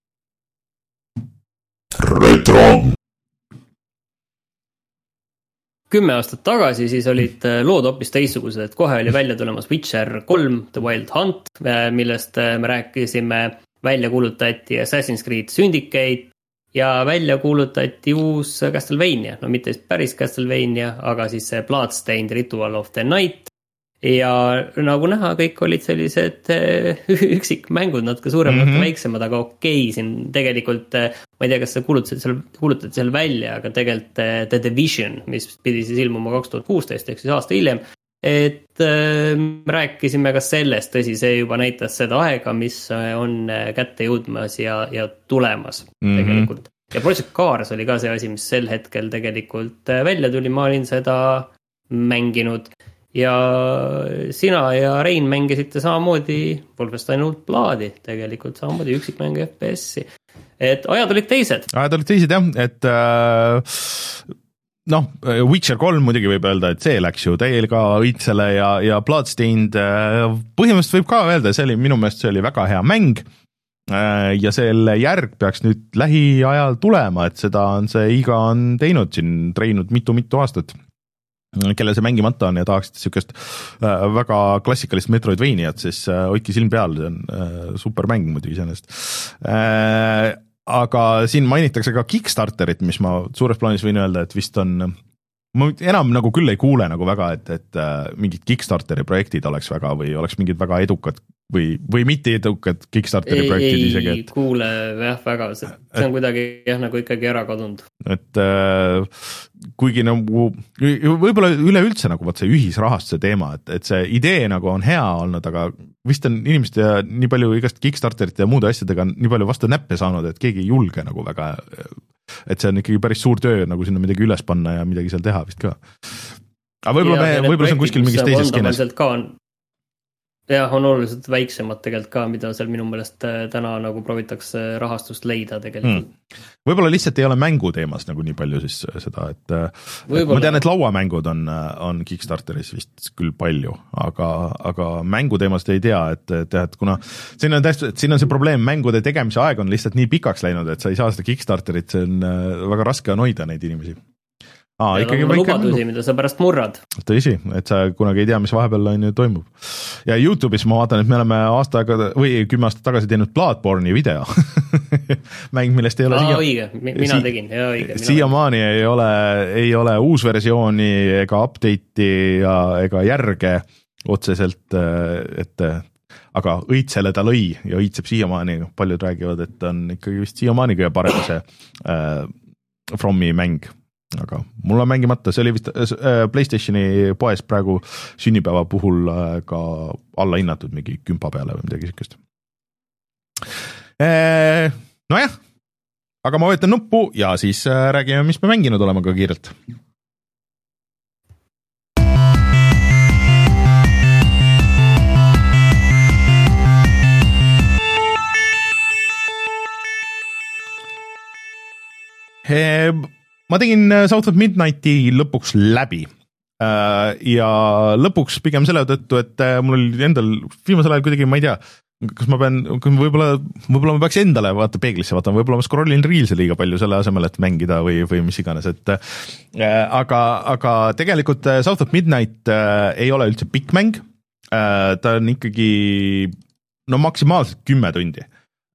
Retro! Kümme aastat tagasi siis olid lood hoopis teistsugused, et kohe oli välja tulemas Witcher kolm, The Wild Hunt, millest me rääkisime, välja kuulutati Assassin's Creed Syndicate ja välja kuulutati uus Castlevania, no mitte päris Castlevania, aga siis see Bloodstained Ritual of the Night ja nagu näha, kõik olid sellised üksikmängud, natuke suuremad, mm-hmm. väiksemad, aga okei, siin tegelikult, ma ei tea, kas sa kuulutad seal, kuulutad seal välja, aga tegelikult The Division, mis pidi siis ilmuma kaks tuhat kuusteist, ehk siis aasta hiljem, et äh, rääkisime ka sellest, tõsi, see juba näitas seda aega, mis on kätte jõudmas ja, ja tulemas mm-hmm. tegelikult. Ja Project Cars oli ka see asi, mis sel hetkel tegelikult välja tuli, ma olin seda mänginud. Ja sina ja Rein mängisite samamoodi Wolfenstein Bloodi, tegelikult samamoodi üksikmängu F P S-i. Et ajad olid teised. Ajad olid teised jah, et äh, noh, Witcher kolm muidugi võib öelda, et see läks ju täiega õitsele ja, ja Bloodstained äh, põhimõtteliselt võib ka öelda, see oli minu meelest see oli väga hea mäng äh, ja selle järg peaks nüüd lähiajal tulema, et seda on see Iga on teinud siin, treeninud mitu-mitu aastat. Kelle see mängimata on ja tahaksite siukest äh, väga klassikalist Metroidvaniat, siis äh, hoidki silm peal, see on äh, super mäng muidugi iseenesest. Äh, aga siin mainitakse ka Kickstarterit, mis ma suures plaanis võin öelda, et vist on, ma enam nagu küll ei kuule nagu väga, et, et äh, mingid Kickstarteri projektid oleks väga või oleks mingid väga edukad või, või mitte edukad Kickstarteri projektid isegi. Ei kuule jah väga, see, see on kuidagi jah nagu ikkagi ära kadunud. Et äh, kuigi nagu võib-olla üleüldse nagu võt see ühisrahastuse teema, et, et see idee nagu on hea olnud, aga vist on inimesed ja nii palju igast Kickstarterit ja muude asjadega nii palju vastu näppe saanud, et keegi ei julge nagu väga, et see on ikkagi päris suur töö nagu sinna midagi üles panna ja midagi seal teha vist ka. Aga võib-olla, me, võib-olla see on kuskil mingis teises skines. Jah, on oluliselt väiksemad tegelikult ka, mida seal minu meelest täna nagu proovitakse rahastust leida tegelikult. Hmm. Võib-olla lihtsalt ei ole mängu teemas nagu nii palju siis seda, et, et ma tean, et lauamängud on, on Kickstarteris vist küll palju, aga, aga mängu teemast ei tea, et, et, et kuna siin on, tähti, siin on see probleem, mängude tegemise aeg on lihtsalt nii pikaks läinud, et sa ei saa seda Kickstarterit, see on väga raske on hoida neid inimesi. Aa, ja on lubadusi, mida sa pärast murrad. Tõsi, et sa kunagi ei tea, mis vahepeal on ju toimub. Ja YouTube'is ma vaatan, et me oleme aasta aega või kümme aastat tagasi teinud Bloodborne'i video. Mäng, millest ei ole... Aa, õige, mina si tegin. Ja, õige, siiamaani ei ole, ei ole uus versiooni ega update'i ja ega järge otseselt, et aga õitsele ta lõi ja õitseb siiamaani. Paljud räägivad, et on ikkagi vist siiamaani kõige parem see äh, Fromi mäng. Aga mul on mängimata, see oli vist PlayStationi poes praegu sünnipäeva puhul ka alla hinnatud mingi kümpa peale või midagi sükest. No jah, aga ma võetan nuppu ja siis räägime, mis me mänginud oleme ka kiirelt. Hei... Ma tegin South of Midnighti lõpuks läbi ja lõpuks pigem selle tõttu, et mul oli endal viimasel ajal kuidagi, ma ei tea, kas ma pean, võib-olla, võib-olla ma peaks endale vaata peeglisse vaatama, võib-olla ma scrollin Reels'e liiga palju selle asemel, et mängida või, või mis iganes, et aga, aga tegelikult South of Midnight ei ole üldse pikk mäng, ta on ikkagi no maksimaalselt kümme tundi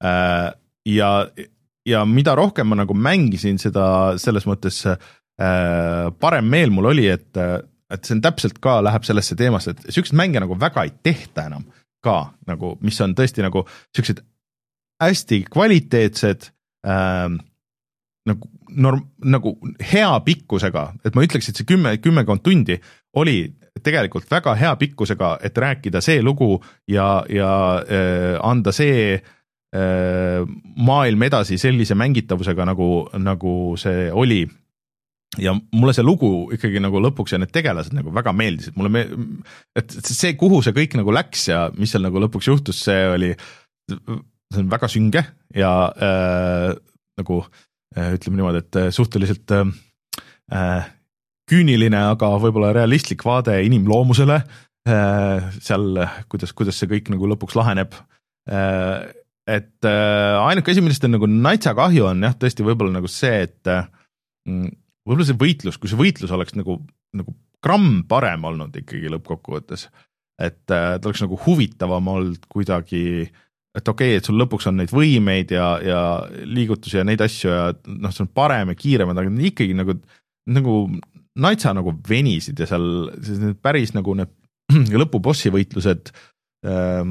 ja ja mida rohkem ma nagu mängisin seda selles mõttes äh, parem meel mul oli, et, et see on täpselt ka läheb sellesse teemasse, et sellised mänge nagu väga ei tehta enam ka, nagu, mis on tõesti nagu sellised hästi kvaliteetsed äh, nagu, norm, nagu hea pikkusega, et ma ütleks, et see kümme, kümmekond tundi oli tegelikult väga hea pikkusega, et rääkida see lugu ja, ja äh, anda see maailm edasi sellise mängitavusega, nagu, nagu see oli. Ja mulle see lugu ikkagi nagu lõpuks ja need tegelased nagu väga meeldisid. Mulle me... et see, kuhu see kõik nagu läks ja mis seal nagu lõpuks juhtus, see oli see on väga sünge ja äh, nagu äh, ütleme niimoodi, et suhteliselt äh, küüniline, aga võib-olla realistlik vaade inimloomusele äh, seal, kuidas, kuidas see kõik nagu lõpuks laheneb äh, et äh, ainuke asi, millest on nagu naitsa kahju on jah, tõesti võib-olla nagu see, et äh, võib-olla see võitlus, kui see võitlus oleks nagu, nagu gramm parem olnud ikkagi lõppkokkuvõttes, et äh, ta oleks nagu huvitavam olnud kuidagi, et okei, okay, et sul lõpuks on neid võimeid ja, ja liigutusi ja neid asju ja noh, see on parem ja kiiremad, aga ikkagi nagu, nagu naitsa nagu venisid ja seal päris nagu need lõpubossi võitlused äh,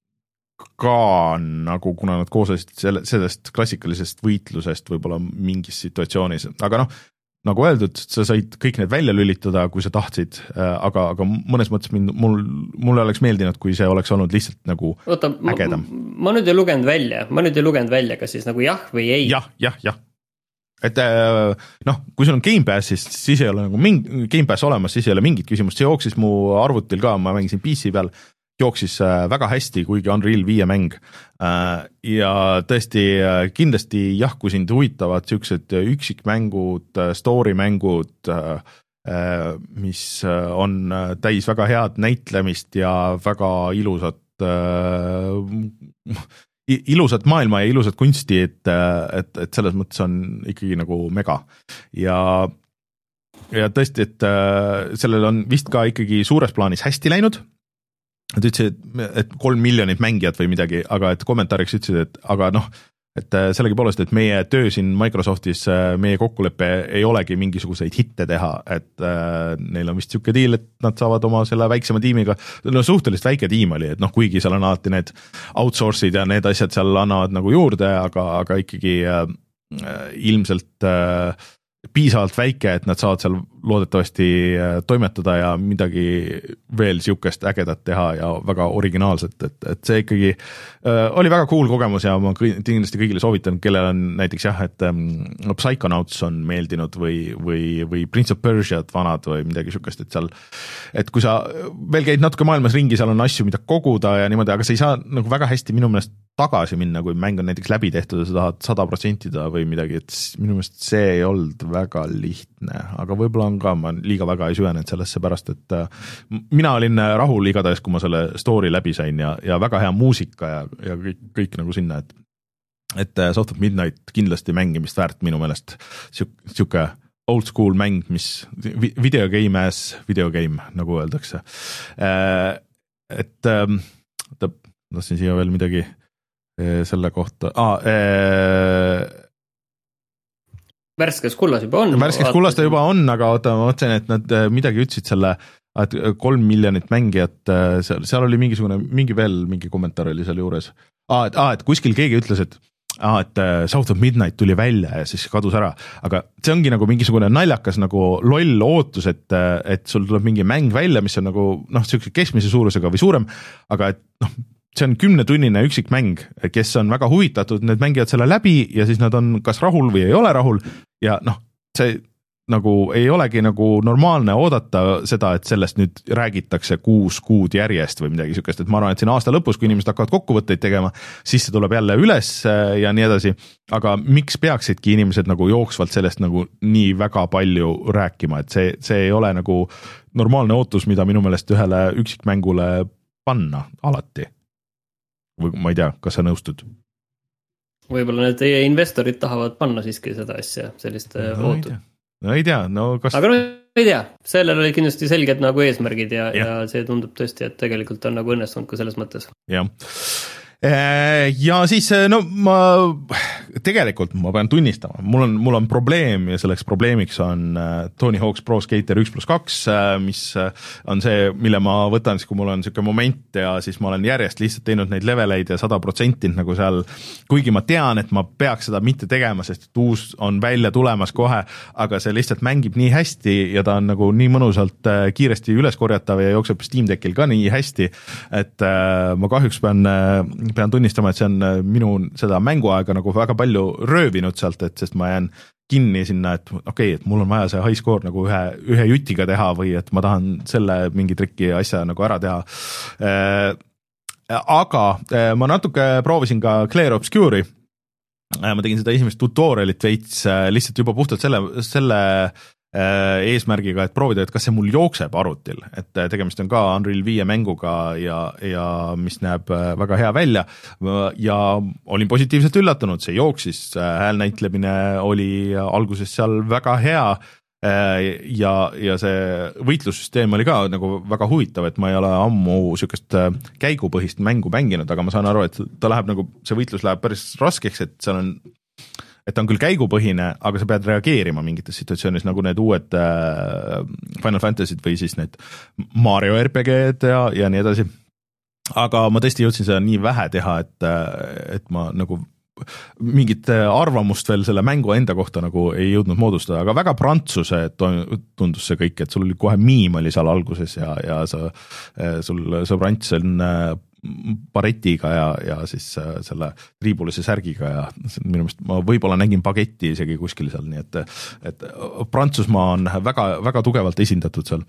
ka nagu, kuna nad koosasid selle, sellest klassikalisest võitlusest võib-olla mingis situatsioonis, aga noh, nagu öeldud, sa said kõik need välja lülitada, kui sa tahtsid, aga, aga mõnes mõttes mind, mul, mulle oleks meeldinud, kui see oleks olnud lihtsalt nagu Oota, ägedam. Ma, ma nüüd ei lugenud välja, ma nüüd ei lugenud välja, kas siis nagu jah või ei? Jah, jah, jah. Et noh, kui sul on Game Pass, siis, siis ei ole nagu mingi, Game Pass olemas, siis ei ole mingit küsimust, see jooksis mu arvutil ka, ma mängisin P C peal, jooksis väga hästi, kuigi Unreal viie mäng ja tõesti kindlasti jah, kui sind huvitavad sellised üksikmängud, story mängud, mis on täis väga head näitlemist ja väga ilusat ilusat maailma ja ilusat kunsti, et, et, et selles mõttes on ikkagi nagu mega ja ja tõesti, et sellel on vist ka ikkagi suures plaanis hästi läinud. Nad ütlesid, et kolm miljonit mängijat või midagi, aga et kommentaariks ütlesid, et aga noh, et sellegipoolest, et meie töö siin Microsoftis, meie kokkulepe ei olegi mingisuguseid hitte teha, et äh, neil on vist siuke diil, et nad saavad oma selle väiksema tiimiga, no suhteliselt väike tiim oli, et noh, kuigi seal on alati need outsource'id ja need asjad seal annavad nagu juurde, aga, aga ikkagi äh, ilmselt äh, piisavalt väike, et nad saavad seal loodetavasti toimetada ja midagi veel siukest ägedat teha ja väga originaalset, et, et see ikkagi äh, oli väga cool kogemus ja ma kindlasti kõigile soovitan, kellel on näiteks jah, et ähm, Psychonauts on meeldinud või, või, või Prince of Persia'd vanad või midagi siukest, et seal, et kui sa veel käid natuke maailmas ringi, seal on asju, mida koguda ja niimoodi, aga sa ei saa nagu väga hästi minu meelest tagasi minna, kui mäng on näiteks läbi tehtud ja sa tahad sada protsentida või midagi, et minu meelest see ei olnud väga lihtne, aga võib-olla on ka, ma liiga väga ei süvenenud sellesse pärast, et mina olin rahul igatahes, kui ma selle story läbi sain ja, ja väga hea muusika ja, ja kõik, kõik nagu sinna, et et South of Midnight kindlasti mängimist väärt minu meelest siuke old school mäng, mis video game as video game, nagu öeldakse. Et tahtsin siia veel midagi selle kohta ah, ee... värskes kullas juba on. Värskes kullas ta juba on, aga oota, ma mõtlen, et nad midagi ütlesid selle, et kolm miljonit mängijat, seal, seal oli mingisugune, mingi veel mingi kommentaar oli seal juures. Ah, et, ah, et kuskil keegi ütles, et ah, et South of Midnight tuli välja ja siis kadus ära, aga see ongi nagu mingisugune naljakas nagu loll ootus, et, et sul tuleb mingi mäng välja, mis on nagu noh, siukse keskmise suurusega või suurem, aga et noh, see on kümnetunnine üksik mäng, kes on väga huvitatud, need mängivad selle läbi ja siis nad on kas rahul või ei ole rahul ja noh, see nagu ei olegi nagu normaalne oodata seda, et sellest nüüd räägitakse kuus kuud järjest või midagi siukest, et ma arvan, et siin aasta lõpus, kui inimesed hakkavad kokkuvõtteid tegema, siis see tuleb jälle üles ja nii edasi, aga miks peaksidki inimesed nagu jooksvalt sellest nagu nii väga palju rääkima, et see, see ei ole nagu normaalne ootus, mida minu meelest ühele üksikmängule panna alati. Või ma ei tea, kas sa nõustud? Võib-olla need teie investorid tahavad panna siiski seda asja, sellist no, ootud. No ei tea, no kas... Aga no ei tea, sellel oli kindlasti selged nagu eesmärgid ja, ja. ja see tundub tõesti, et tegelikult on nagu õnnestunud ka selles mõttes. Jah. Ja siis, no ma tegelikult ma pean tunnistama, mul on, mul on probleem ja selleks probleemiks on Tony Hawk's Pro Skater üks pluss kaks, mis on see, mille ma võtan, siis kui mul on siuke moment ja siis ma olen järjest lihtsalt teinud neid leveleid ja sada protsenti nagu seal, kuigi ma tean, et ma peaks seda mitte tegema, sest uus on välja tulemas kohe, aga see lihtsalt mängib nii hästi ja ta on nagu nii mõnusalt kiiresti üles korjatav ja jookseb Steam Deckil ka nii hästi, et ma kahjuks pean pean tunnistama, et see on minu seda mänguaega nagu väga palju röövinud sealt, et sest ma jään kinni sinna, et okei, okay, et mul on vaja see high score nagu ühe, ühe jutiga teha või et ma tahan selle mingi triki asja nagu ära teha. Äh, aga äh, ma natuke proovisin ka Clair Obscure'i. Äh, ma tegin seda esimest tutorialit veits äh, lihtsalt juba puhtalt selle, selle eesmärgiga, et proovida, et kas see mul jookseb arvutil, et tegemist on ka Unreal viie mänguga ja, ja mis näeb väga hea välja ja olin positiivselt üllatunud, see jooksis, häälnäitlemine oli alguses seal väga hea ja, ja see võitlussüsteem oli ka nagu väga huvitav, et ma ei ole ammu siukest käigupõhist mängu mänginud, aga ma saan aru, et ta läheb nagu, see võitlus läheb päris raskeks, et seal on et ta on küll käigupõhine, aga sa pead reageerima mingites situatsioonis, nagu need uued äh, Final Fantasy'd või siis need Mario R P G-d ja, ja nii edasi. Aga ma tõesti jõudsin seda nii vähe teha, et, et ma nagu mingit arvamust veel selle mängu enda kohta nagu ei jõudnud moodustada, aga väga prantsuse tundus see kõik, et sul oli kohe miim oli seal alguses ja, ja sa, sul sõbrants on baretiga ja, ja siis selle triibulise särgiga ja minu meelest ma võib-olla nägin bagetti isegi kuskil seal, nii et, et Prantsusmaa on väga, väga tugevalt esindatud seal.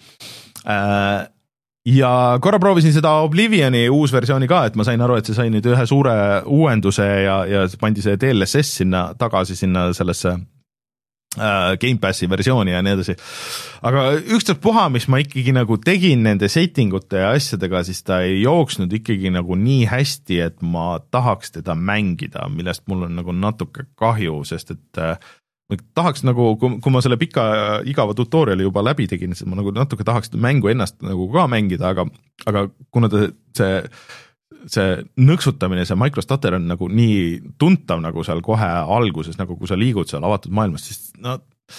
Ja korra proovisin seda Oblivioni uus versiooni ka, et ma sain aru, et see sai nüüd ühe suure uuenduse ja, ja pandi see D L S S sinna tagasi sinna sellesse Game Passi versiooni ja nii edasi. Aga ükstaspuha, mis ma ikkagi nagu tegin nende settingute ja asjadega, siis ta ei jooksnud ikkagi nagu nii hästi, et ma tahaks teda mängida, millest mul on nagu natuke kahju, sest et ma tahaks nagu, kui ma selle pika igava tutoriali juba läbi tegin, siis ma nagu natuke tahaks mängu ennast nagu ka mängida, aga, aga kuna ta see see nõksutamine, see microstutter on nagu nii tuntav nagu seal kohe alguses, nagu kui sa liigud seal avatud maailmas, siis no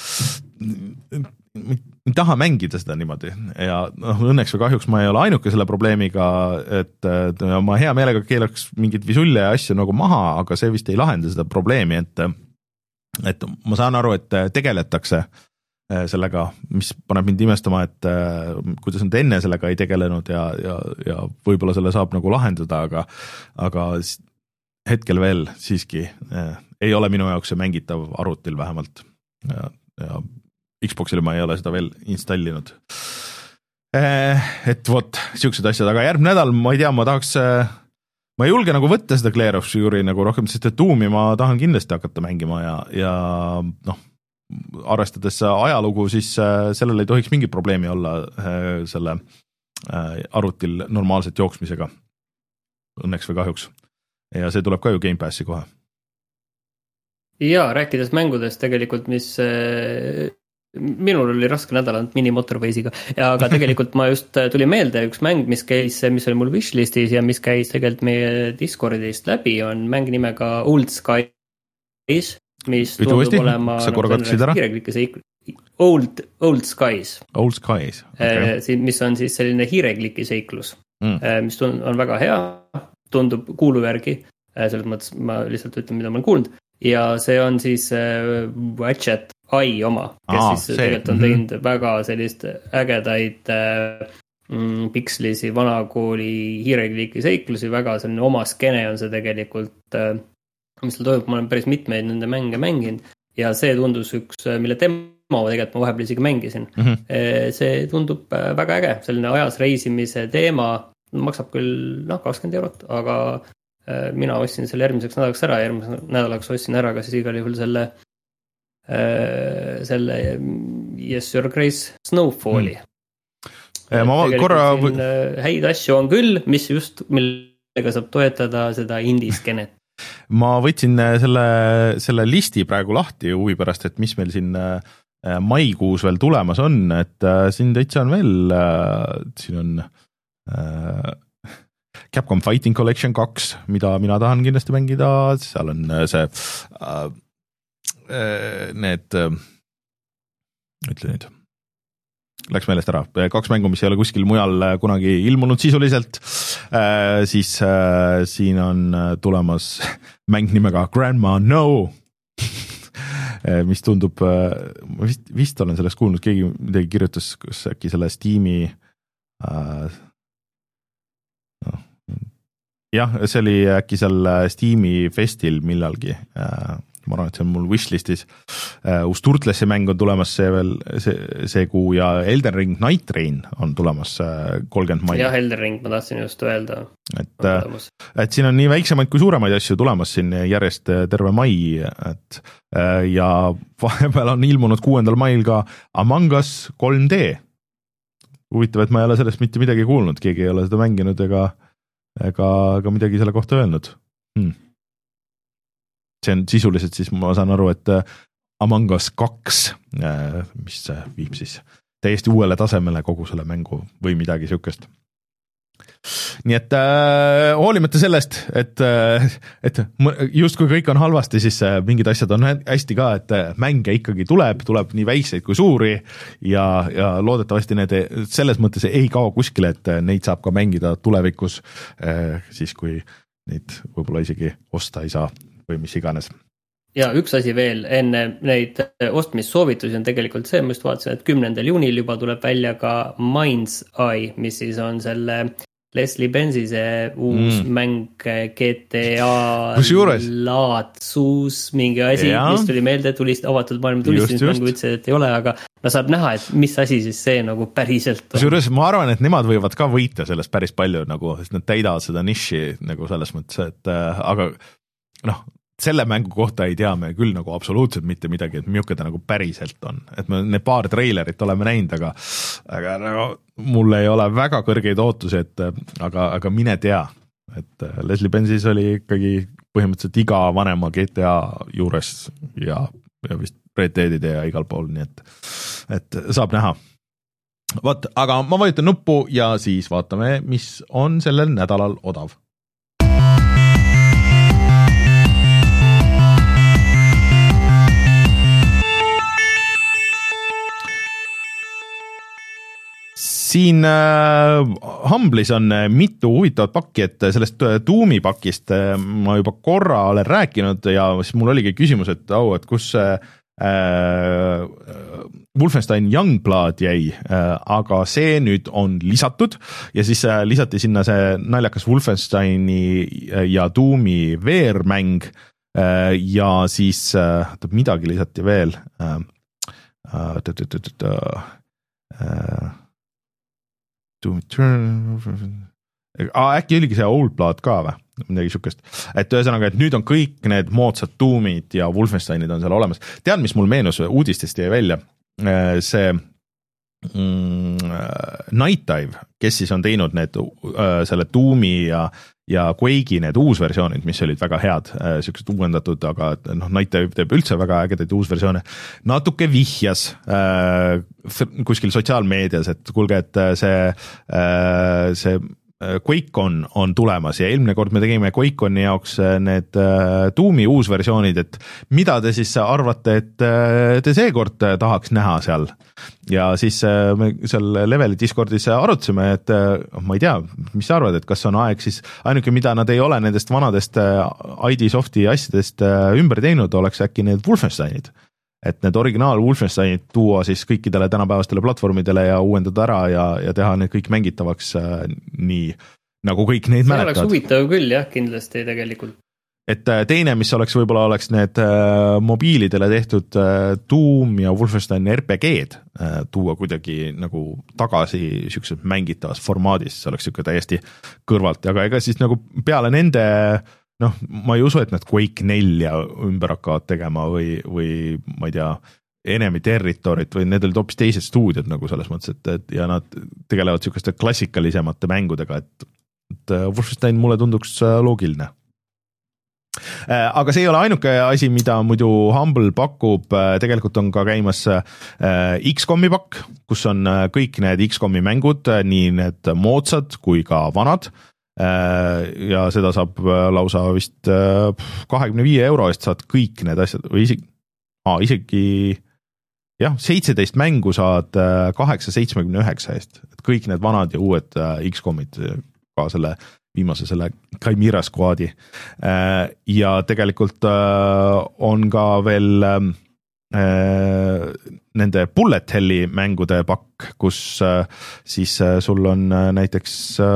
ei taha mängida seda niimoodi ja noh, õnneks või kahjuks ma ei ole ainuke selle probleemiga, et, et ma hea meelega keelaks mingid visulle ja asju nagu maha, aga see vist ei lahenda seda probleemi, et et ma saan aru, et tegeletakse sellega, mis paneb mind imestama, et kuidas nad enne sellega ei tegelenud ja, ja, ja võib-olla selle saab nagu lahendada, aga, aga hetkel veel siiski eh, ei ole minu jaoks see mängitav arvutil vähemalt ja, ja Xboxil ma ei ole seda veel installinud. Eh, et vot, siuksed asjad, aga järgmine nädal, ma ei tea, ma tahaks, ma ei julge nagu võtta seda Clair of Fury nagu rohkem, sest et Doomi ma tahan kindlasti hakata mängima ja, ja noh, arvestades ajalugu, siis sellel ei tohiks mingit probleemi olla selle arvutil normaalselt jooksmisega. Õnneks või kahjuks. Ja see tuleb ka ju Game Passi kohe. Ja, rääkides mängudest tegelikult, mis minul oli raske nädal ainult mini Motorways'iga, aga tegelikult ma just tuli meelde üks mäng, mis käis, mis oli mul wishlistis ja mis käis tegelikult meie Discordist läbi, on mäng nimega Old Skies, mis Ütu tundub olema hiirekliki Old, Old Skies, Old Skies. Okay. Mis on siis selline hiirekliki seiklus, mm. mis on, on väga hea, tundub kuulu järgi, selles mõttes ma lihtsalt ütlen, mida ma olen kuulnud, ja see on siis Ratchet Eye oma, kes Aa, siis see. tegelikult on teinud mm-hmm. väga sellist ägedaid mm, pikslisi vanakooli hiirekliki seiklusi, väga selline oma skene on see tegelikult mis tal toimub, ma olen päris mitmeid nende mänge mänginud ja see tundus üks, mille demo tegelikult ma vahepeal isegi mängisin. Mm-hmm. See tundub väga äge, selline ajas reisimise teema, maksab küll noh, kakskümmend eurot, aga mina ostsin selle järgmiseks nädalaks ära, järgmiseks nädalaks ostsin ära ka siis igal juhul selle selle Yes Your Grace Snowfalli. Mm. Ma korra... häid asju on küll, mis just, millega saab toetada seda indie-skenet. Ma võtsin selle, selle listi praegu lahti huvi pärast, et mis meil siin maikuus veel tulemas on, et siin täitsa on veel, siin on Capcom Fighting Collection kaks, mida mina tahan kindlasti mängida, seal on see need, ütle nüüd, läks meelest ära, kaks mängu, mis ei ole kuskil mujal kunagi ilmunud sisuliselt, siis siin on tulemas mäng nimega Grandma No, mis tundub, ma vist, vist olen sellest kuulnud, keegi midagi kirjutas, kus äkki selle Steam'i no, jah, see oli äkki seal Steam'i festil millalgi, ma arvan, et see on mul wishlistis. Uh, uus Turtlesi mäng on tulemas see veel, see, see kuu ja Elden Ring Night Train on tulemas kolmkümmend mai. Jah, Elden Ring, ma tahtsin just öelda. Et, et siin on nii väiksemaid kui suuremaid asju tulemas siin järjest terve mai, et ja vahepeal on ilmunud kuuendal mail ka Among Us kolm D. Huvitav, et ma ei ole sellest mitte midagi kuulnud, keegi ei ole seda mänginud ega, ega, ega midagi selle kohta öelnud. Hmm. See on sisuliselt siis, ma saan aru, et Among Us kaks, mis viib siis täiesti uuele tasemele kogu selle mängu või midagi sihukest. Nii et äh, hoolimata sellest, et, et just kui kõik on halvasti, siis mingid asjad on hästi ka, et mänge ikkagi tuleb, tuleb nii väikseid kui suuri ja, ja loodetavasti need selles mõttes ei kao kuskile, et neid saab ka mängida tulevikus, äh, siis kui neid võib-olla isegi osta ei saa või mis iganes. Ja üks asi veel, enne neid ostmissoovitusi on tegelikult see, ma just vaatasin, et kümnendal juunil juba tuleb välja ka Mind's Eye, mis siis on selle Leslie Benzi see uus mm. mäng G T A laadsus mingi asi, ja. Mis tuli meelde, tulist avatud maailma tulistamismängu ütlesid, et ei ole, aga no saab näha, et mis asi siis see nagu päriselt on. Kusjuures ma arvan, et nemad võivad ka võita sellest päris palju, nagu, sest nad täidavad seda niši nagu selles mõttes, et äh, aga noh, selle mängu kohta ei tea me küll nagu absoluutselt mitte midagi, et milline ta nagu päriselt on. Et me need paar treilerit oleme näinud, aga, aga nagu, mul ei ole väga kõrgeid ootusi, et, aga, aga mine tea. Et Leslie Benzis oli ikkagi põhimõtteliselt iga vanema G T A juures ja, ja vist Red Deadide ja igal pool, nii et, et saab näha. Vaat, aga ma vajutan nuppu ja siis vaatame, mis on sellel nädalal odav. siin äh, Humble'is on mitu huvitavat pakki, et sellest Doomi pakist äh, ma juba korra olen rääkinud ja siis mul oligi küsimus, et au, oh, et kus äh, Wolfenstein Youngblood jäi, aga see nüüd on lisatud ja siis lisati sinna see naljakas Wolfensteini ja Doomi veermäng ja siis midagi lisati veel. Äkki oligi see Old Blood ka või? Midagi sükest. Et ühesõnaga, et nüüd on kõik need moodsad Doomid ja Wolfensteinid on seal olemas. Tead, mis mul meenus uudistest jäi välja? See mm, Night Dive, kes siis on teinud need, selle Doomi ja, ja Quake'i need uusversioonid, mis olid väga head, sükesed uuendatud, aga no, Night Dive teeb üldse väga ägedaid uusversioone. Natuke vihjas äh, kuskil sotsiaalmeedias, et kuulge, et see, äh, see QuakeCon on tulemas ja eelmine kord me tegime QuakeConi jaoks need Doomi uusversioonid, et mida te siis arvate, et te seekord tahaks näha seal. Ja siis me seal Leveli Discordis arutasime, et ma ei tea, mis sa arvad, et kas on aeg siis ainuke, mida nad ei ole nendest vanadest I D Softi asjadest ümber teinud, oleks äkki need Wolfensteinid. Et need originaal Wolfensteinid tuua siis kõikidele tänapäevastele platvormidele ja uuendada ära ja, ja teha need kõik mängitavaks äh, nii, nagu kõik neid mäletavad. See oleks huvitav küll jah, kindlasti tegelikult. Et äh, teine, mis oleks võib-olla oleks need äh, mobiilidele tehtud äh, Doom ja Wolfenstein R P G-d äh, tuua kuidagi nagu tagasi siukses mängitavas formaadis, see oleks siuke täiesti kõrvalt, aga ega siis nagu peale nende noh, ma ei usu, et nad Quake nelja ümber hakkavad tegema või, või ma ei tea, Enemy Territory't või need olid hoopis teised stuudiod nagu selles mõttes, et, et ja nad tegelevad siukeste klassikalisemate mängudega, et, et Wolfenstein mulle tunduks loogiline. Aga see ei ole ainuke asi, mida muidu Humble pakub, tegelikult on ka käimas X COM-i pakk, kus on kõik need X COM-i mängud, nii need moodsad kui ka vanad, ja seda saab lausa vist kahekümne viie euro eest saad kõik need asjad või isegi, aa, isegi jah, seitseteist mängu saad kaheksa seitsmekümne üheksa eest, et kõik need vanad ja uued X COM-id ka selle viimase selle Chimera Squadi ja tegelikult on ka veel nende Bullet Helli mängude pakk, kus siis sul on näiteks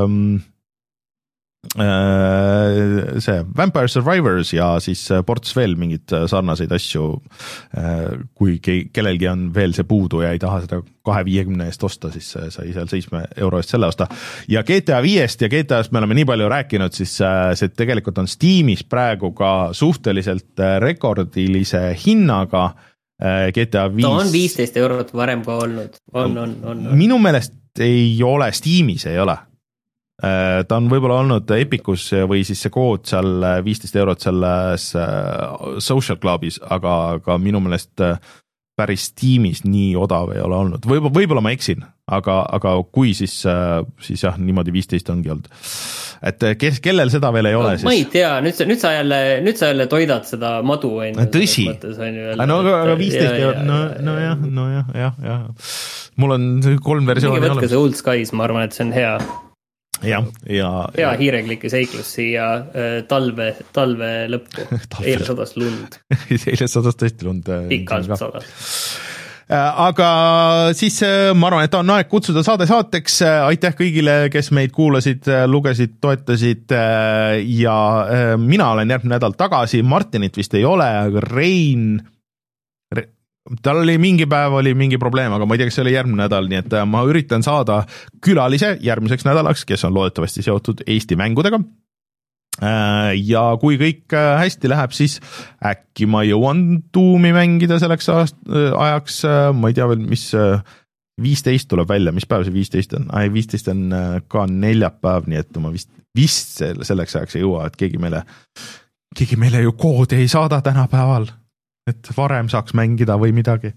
see Vampire Survivors ja siis ports veel mingid sarnaseid asju, kui kellelgi on veel see puudu ja ei taha seda kahe viiekümne eest osta, siis sai seal seitsme euro eest selle osta. Ja G T A viiest ja G T A-st me oleme nii palju rääkinud, siis see tegelikult on Steamis praegu ka suhteliselt rekordilise hinnaga. G T A viis... Ta on viisteist eurot varem ka olnud. On, on, on, on. Minu meelest ei ole, Steamis ei ole. Ta on võib-olla olnud Epicus või siis see kood seal viisteist eurot selles Social Clubis, aga, aga minu meelest päris Steamis nii odav ei ole olnud. Võib- võib-olla ma eksin, aga, aga kui siis, siis jah, niimoodi viisteist ongi olnud. Et kes, kellel seda veel ei ole no, siis? Ma ei tea, nüüd sa, nüüd sa jälle, nüüd sa jälle toidad seda madu. No, tõsi, mõttes, no aga viisteist eurot, no, no jah, no jah, jah, jah. Mul on kolm versiooni olemas. Võtke see Old Skies, ma arvan, et see on hea. Ja, ja, hea hiireklike seiklus siia äh, talve, talve lõppu. Eile sadas lund. Eile sadas tõesti lund. Pikalt sadas. Aga siis ma arvan, et on aeg kutsuda saade saateks. Aitäh kõigile, kes meid kuulasid, lugesid, toetasid ja mina olen järgmine nädal tagasi. Martinit vist ei ole, aga Rein... tal oli mingi päev, oli mingi probleem, aga ma ei tea, kas see oli järgmine nädal, nii et ma üritan saada külalise järgmiseks nädalaks, kes on loodetavasti seotud Eesti mängudega. Ja kui kõik hästi läheb, siis äkki ma jõuan Doomi mängida selleks ajaks, ma ei tea veel, mis viisteist tuleb välja, mis päev see viisteist on? Ai, viisteist on ka neljapäev, nii et ma vist, vist selleks ajaks ei jõua, et keegi meile, keegi meile ju koodi ei saada tänapäeval. Et varem saaks mängida või midagi.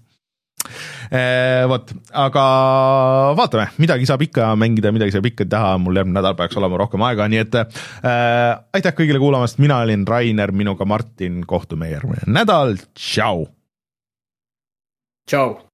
E, võt, aga vaatame, midagi saab ikka mängida, midagi saab ikka teha, mul järgmine nädal peaks olema rohkem aega, nii et äh, aitäh kõigile kuulamast, mina olin Rainer, minuga Martin, kohtume järgmine nädal, tšau! Tšau!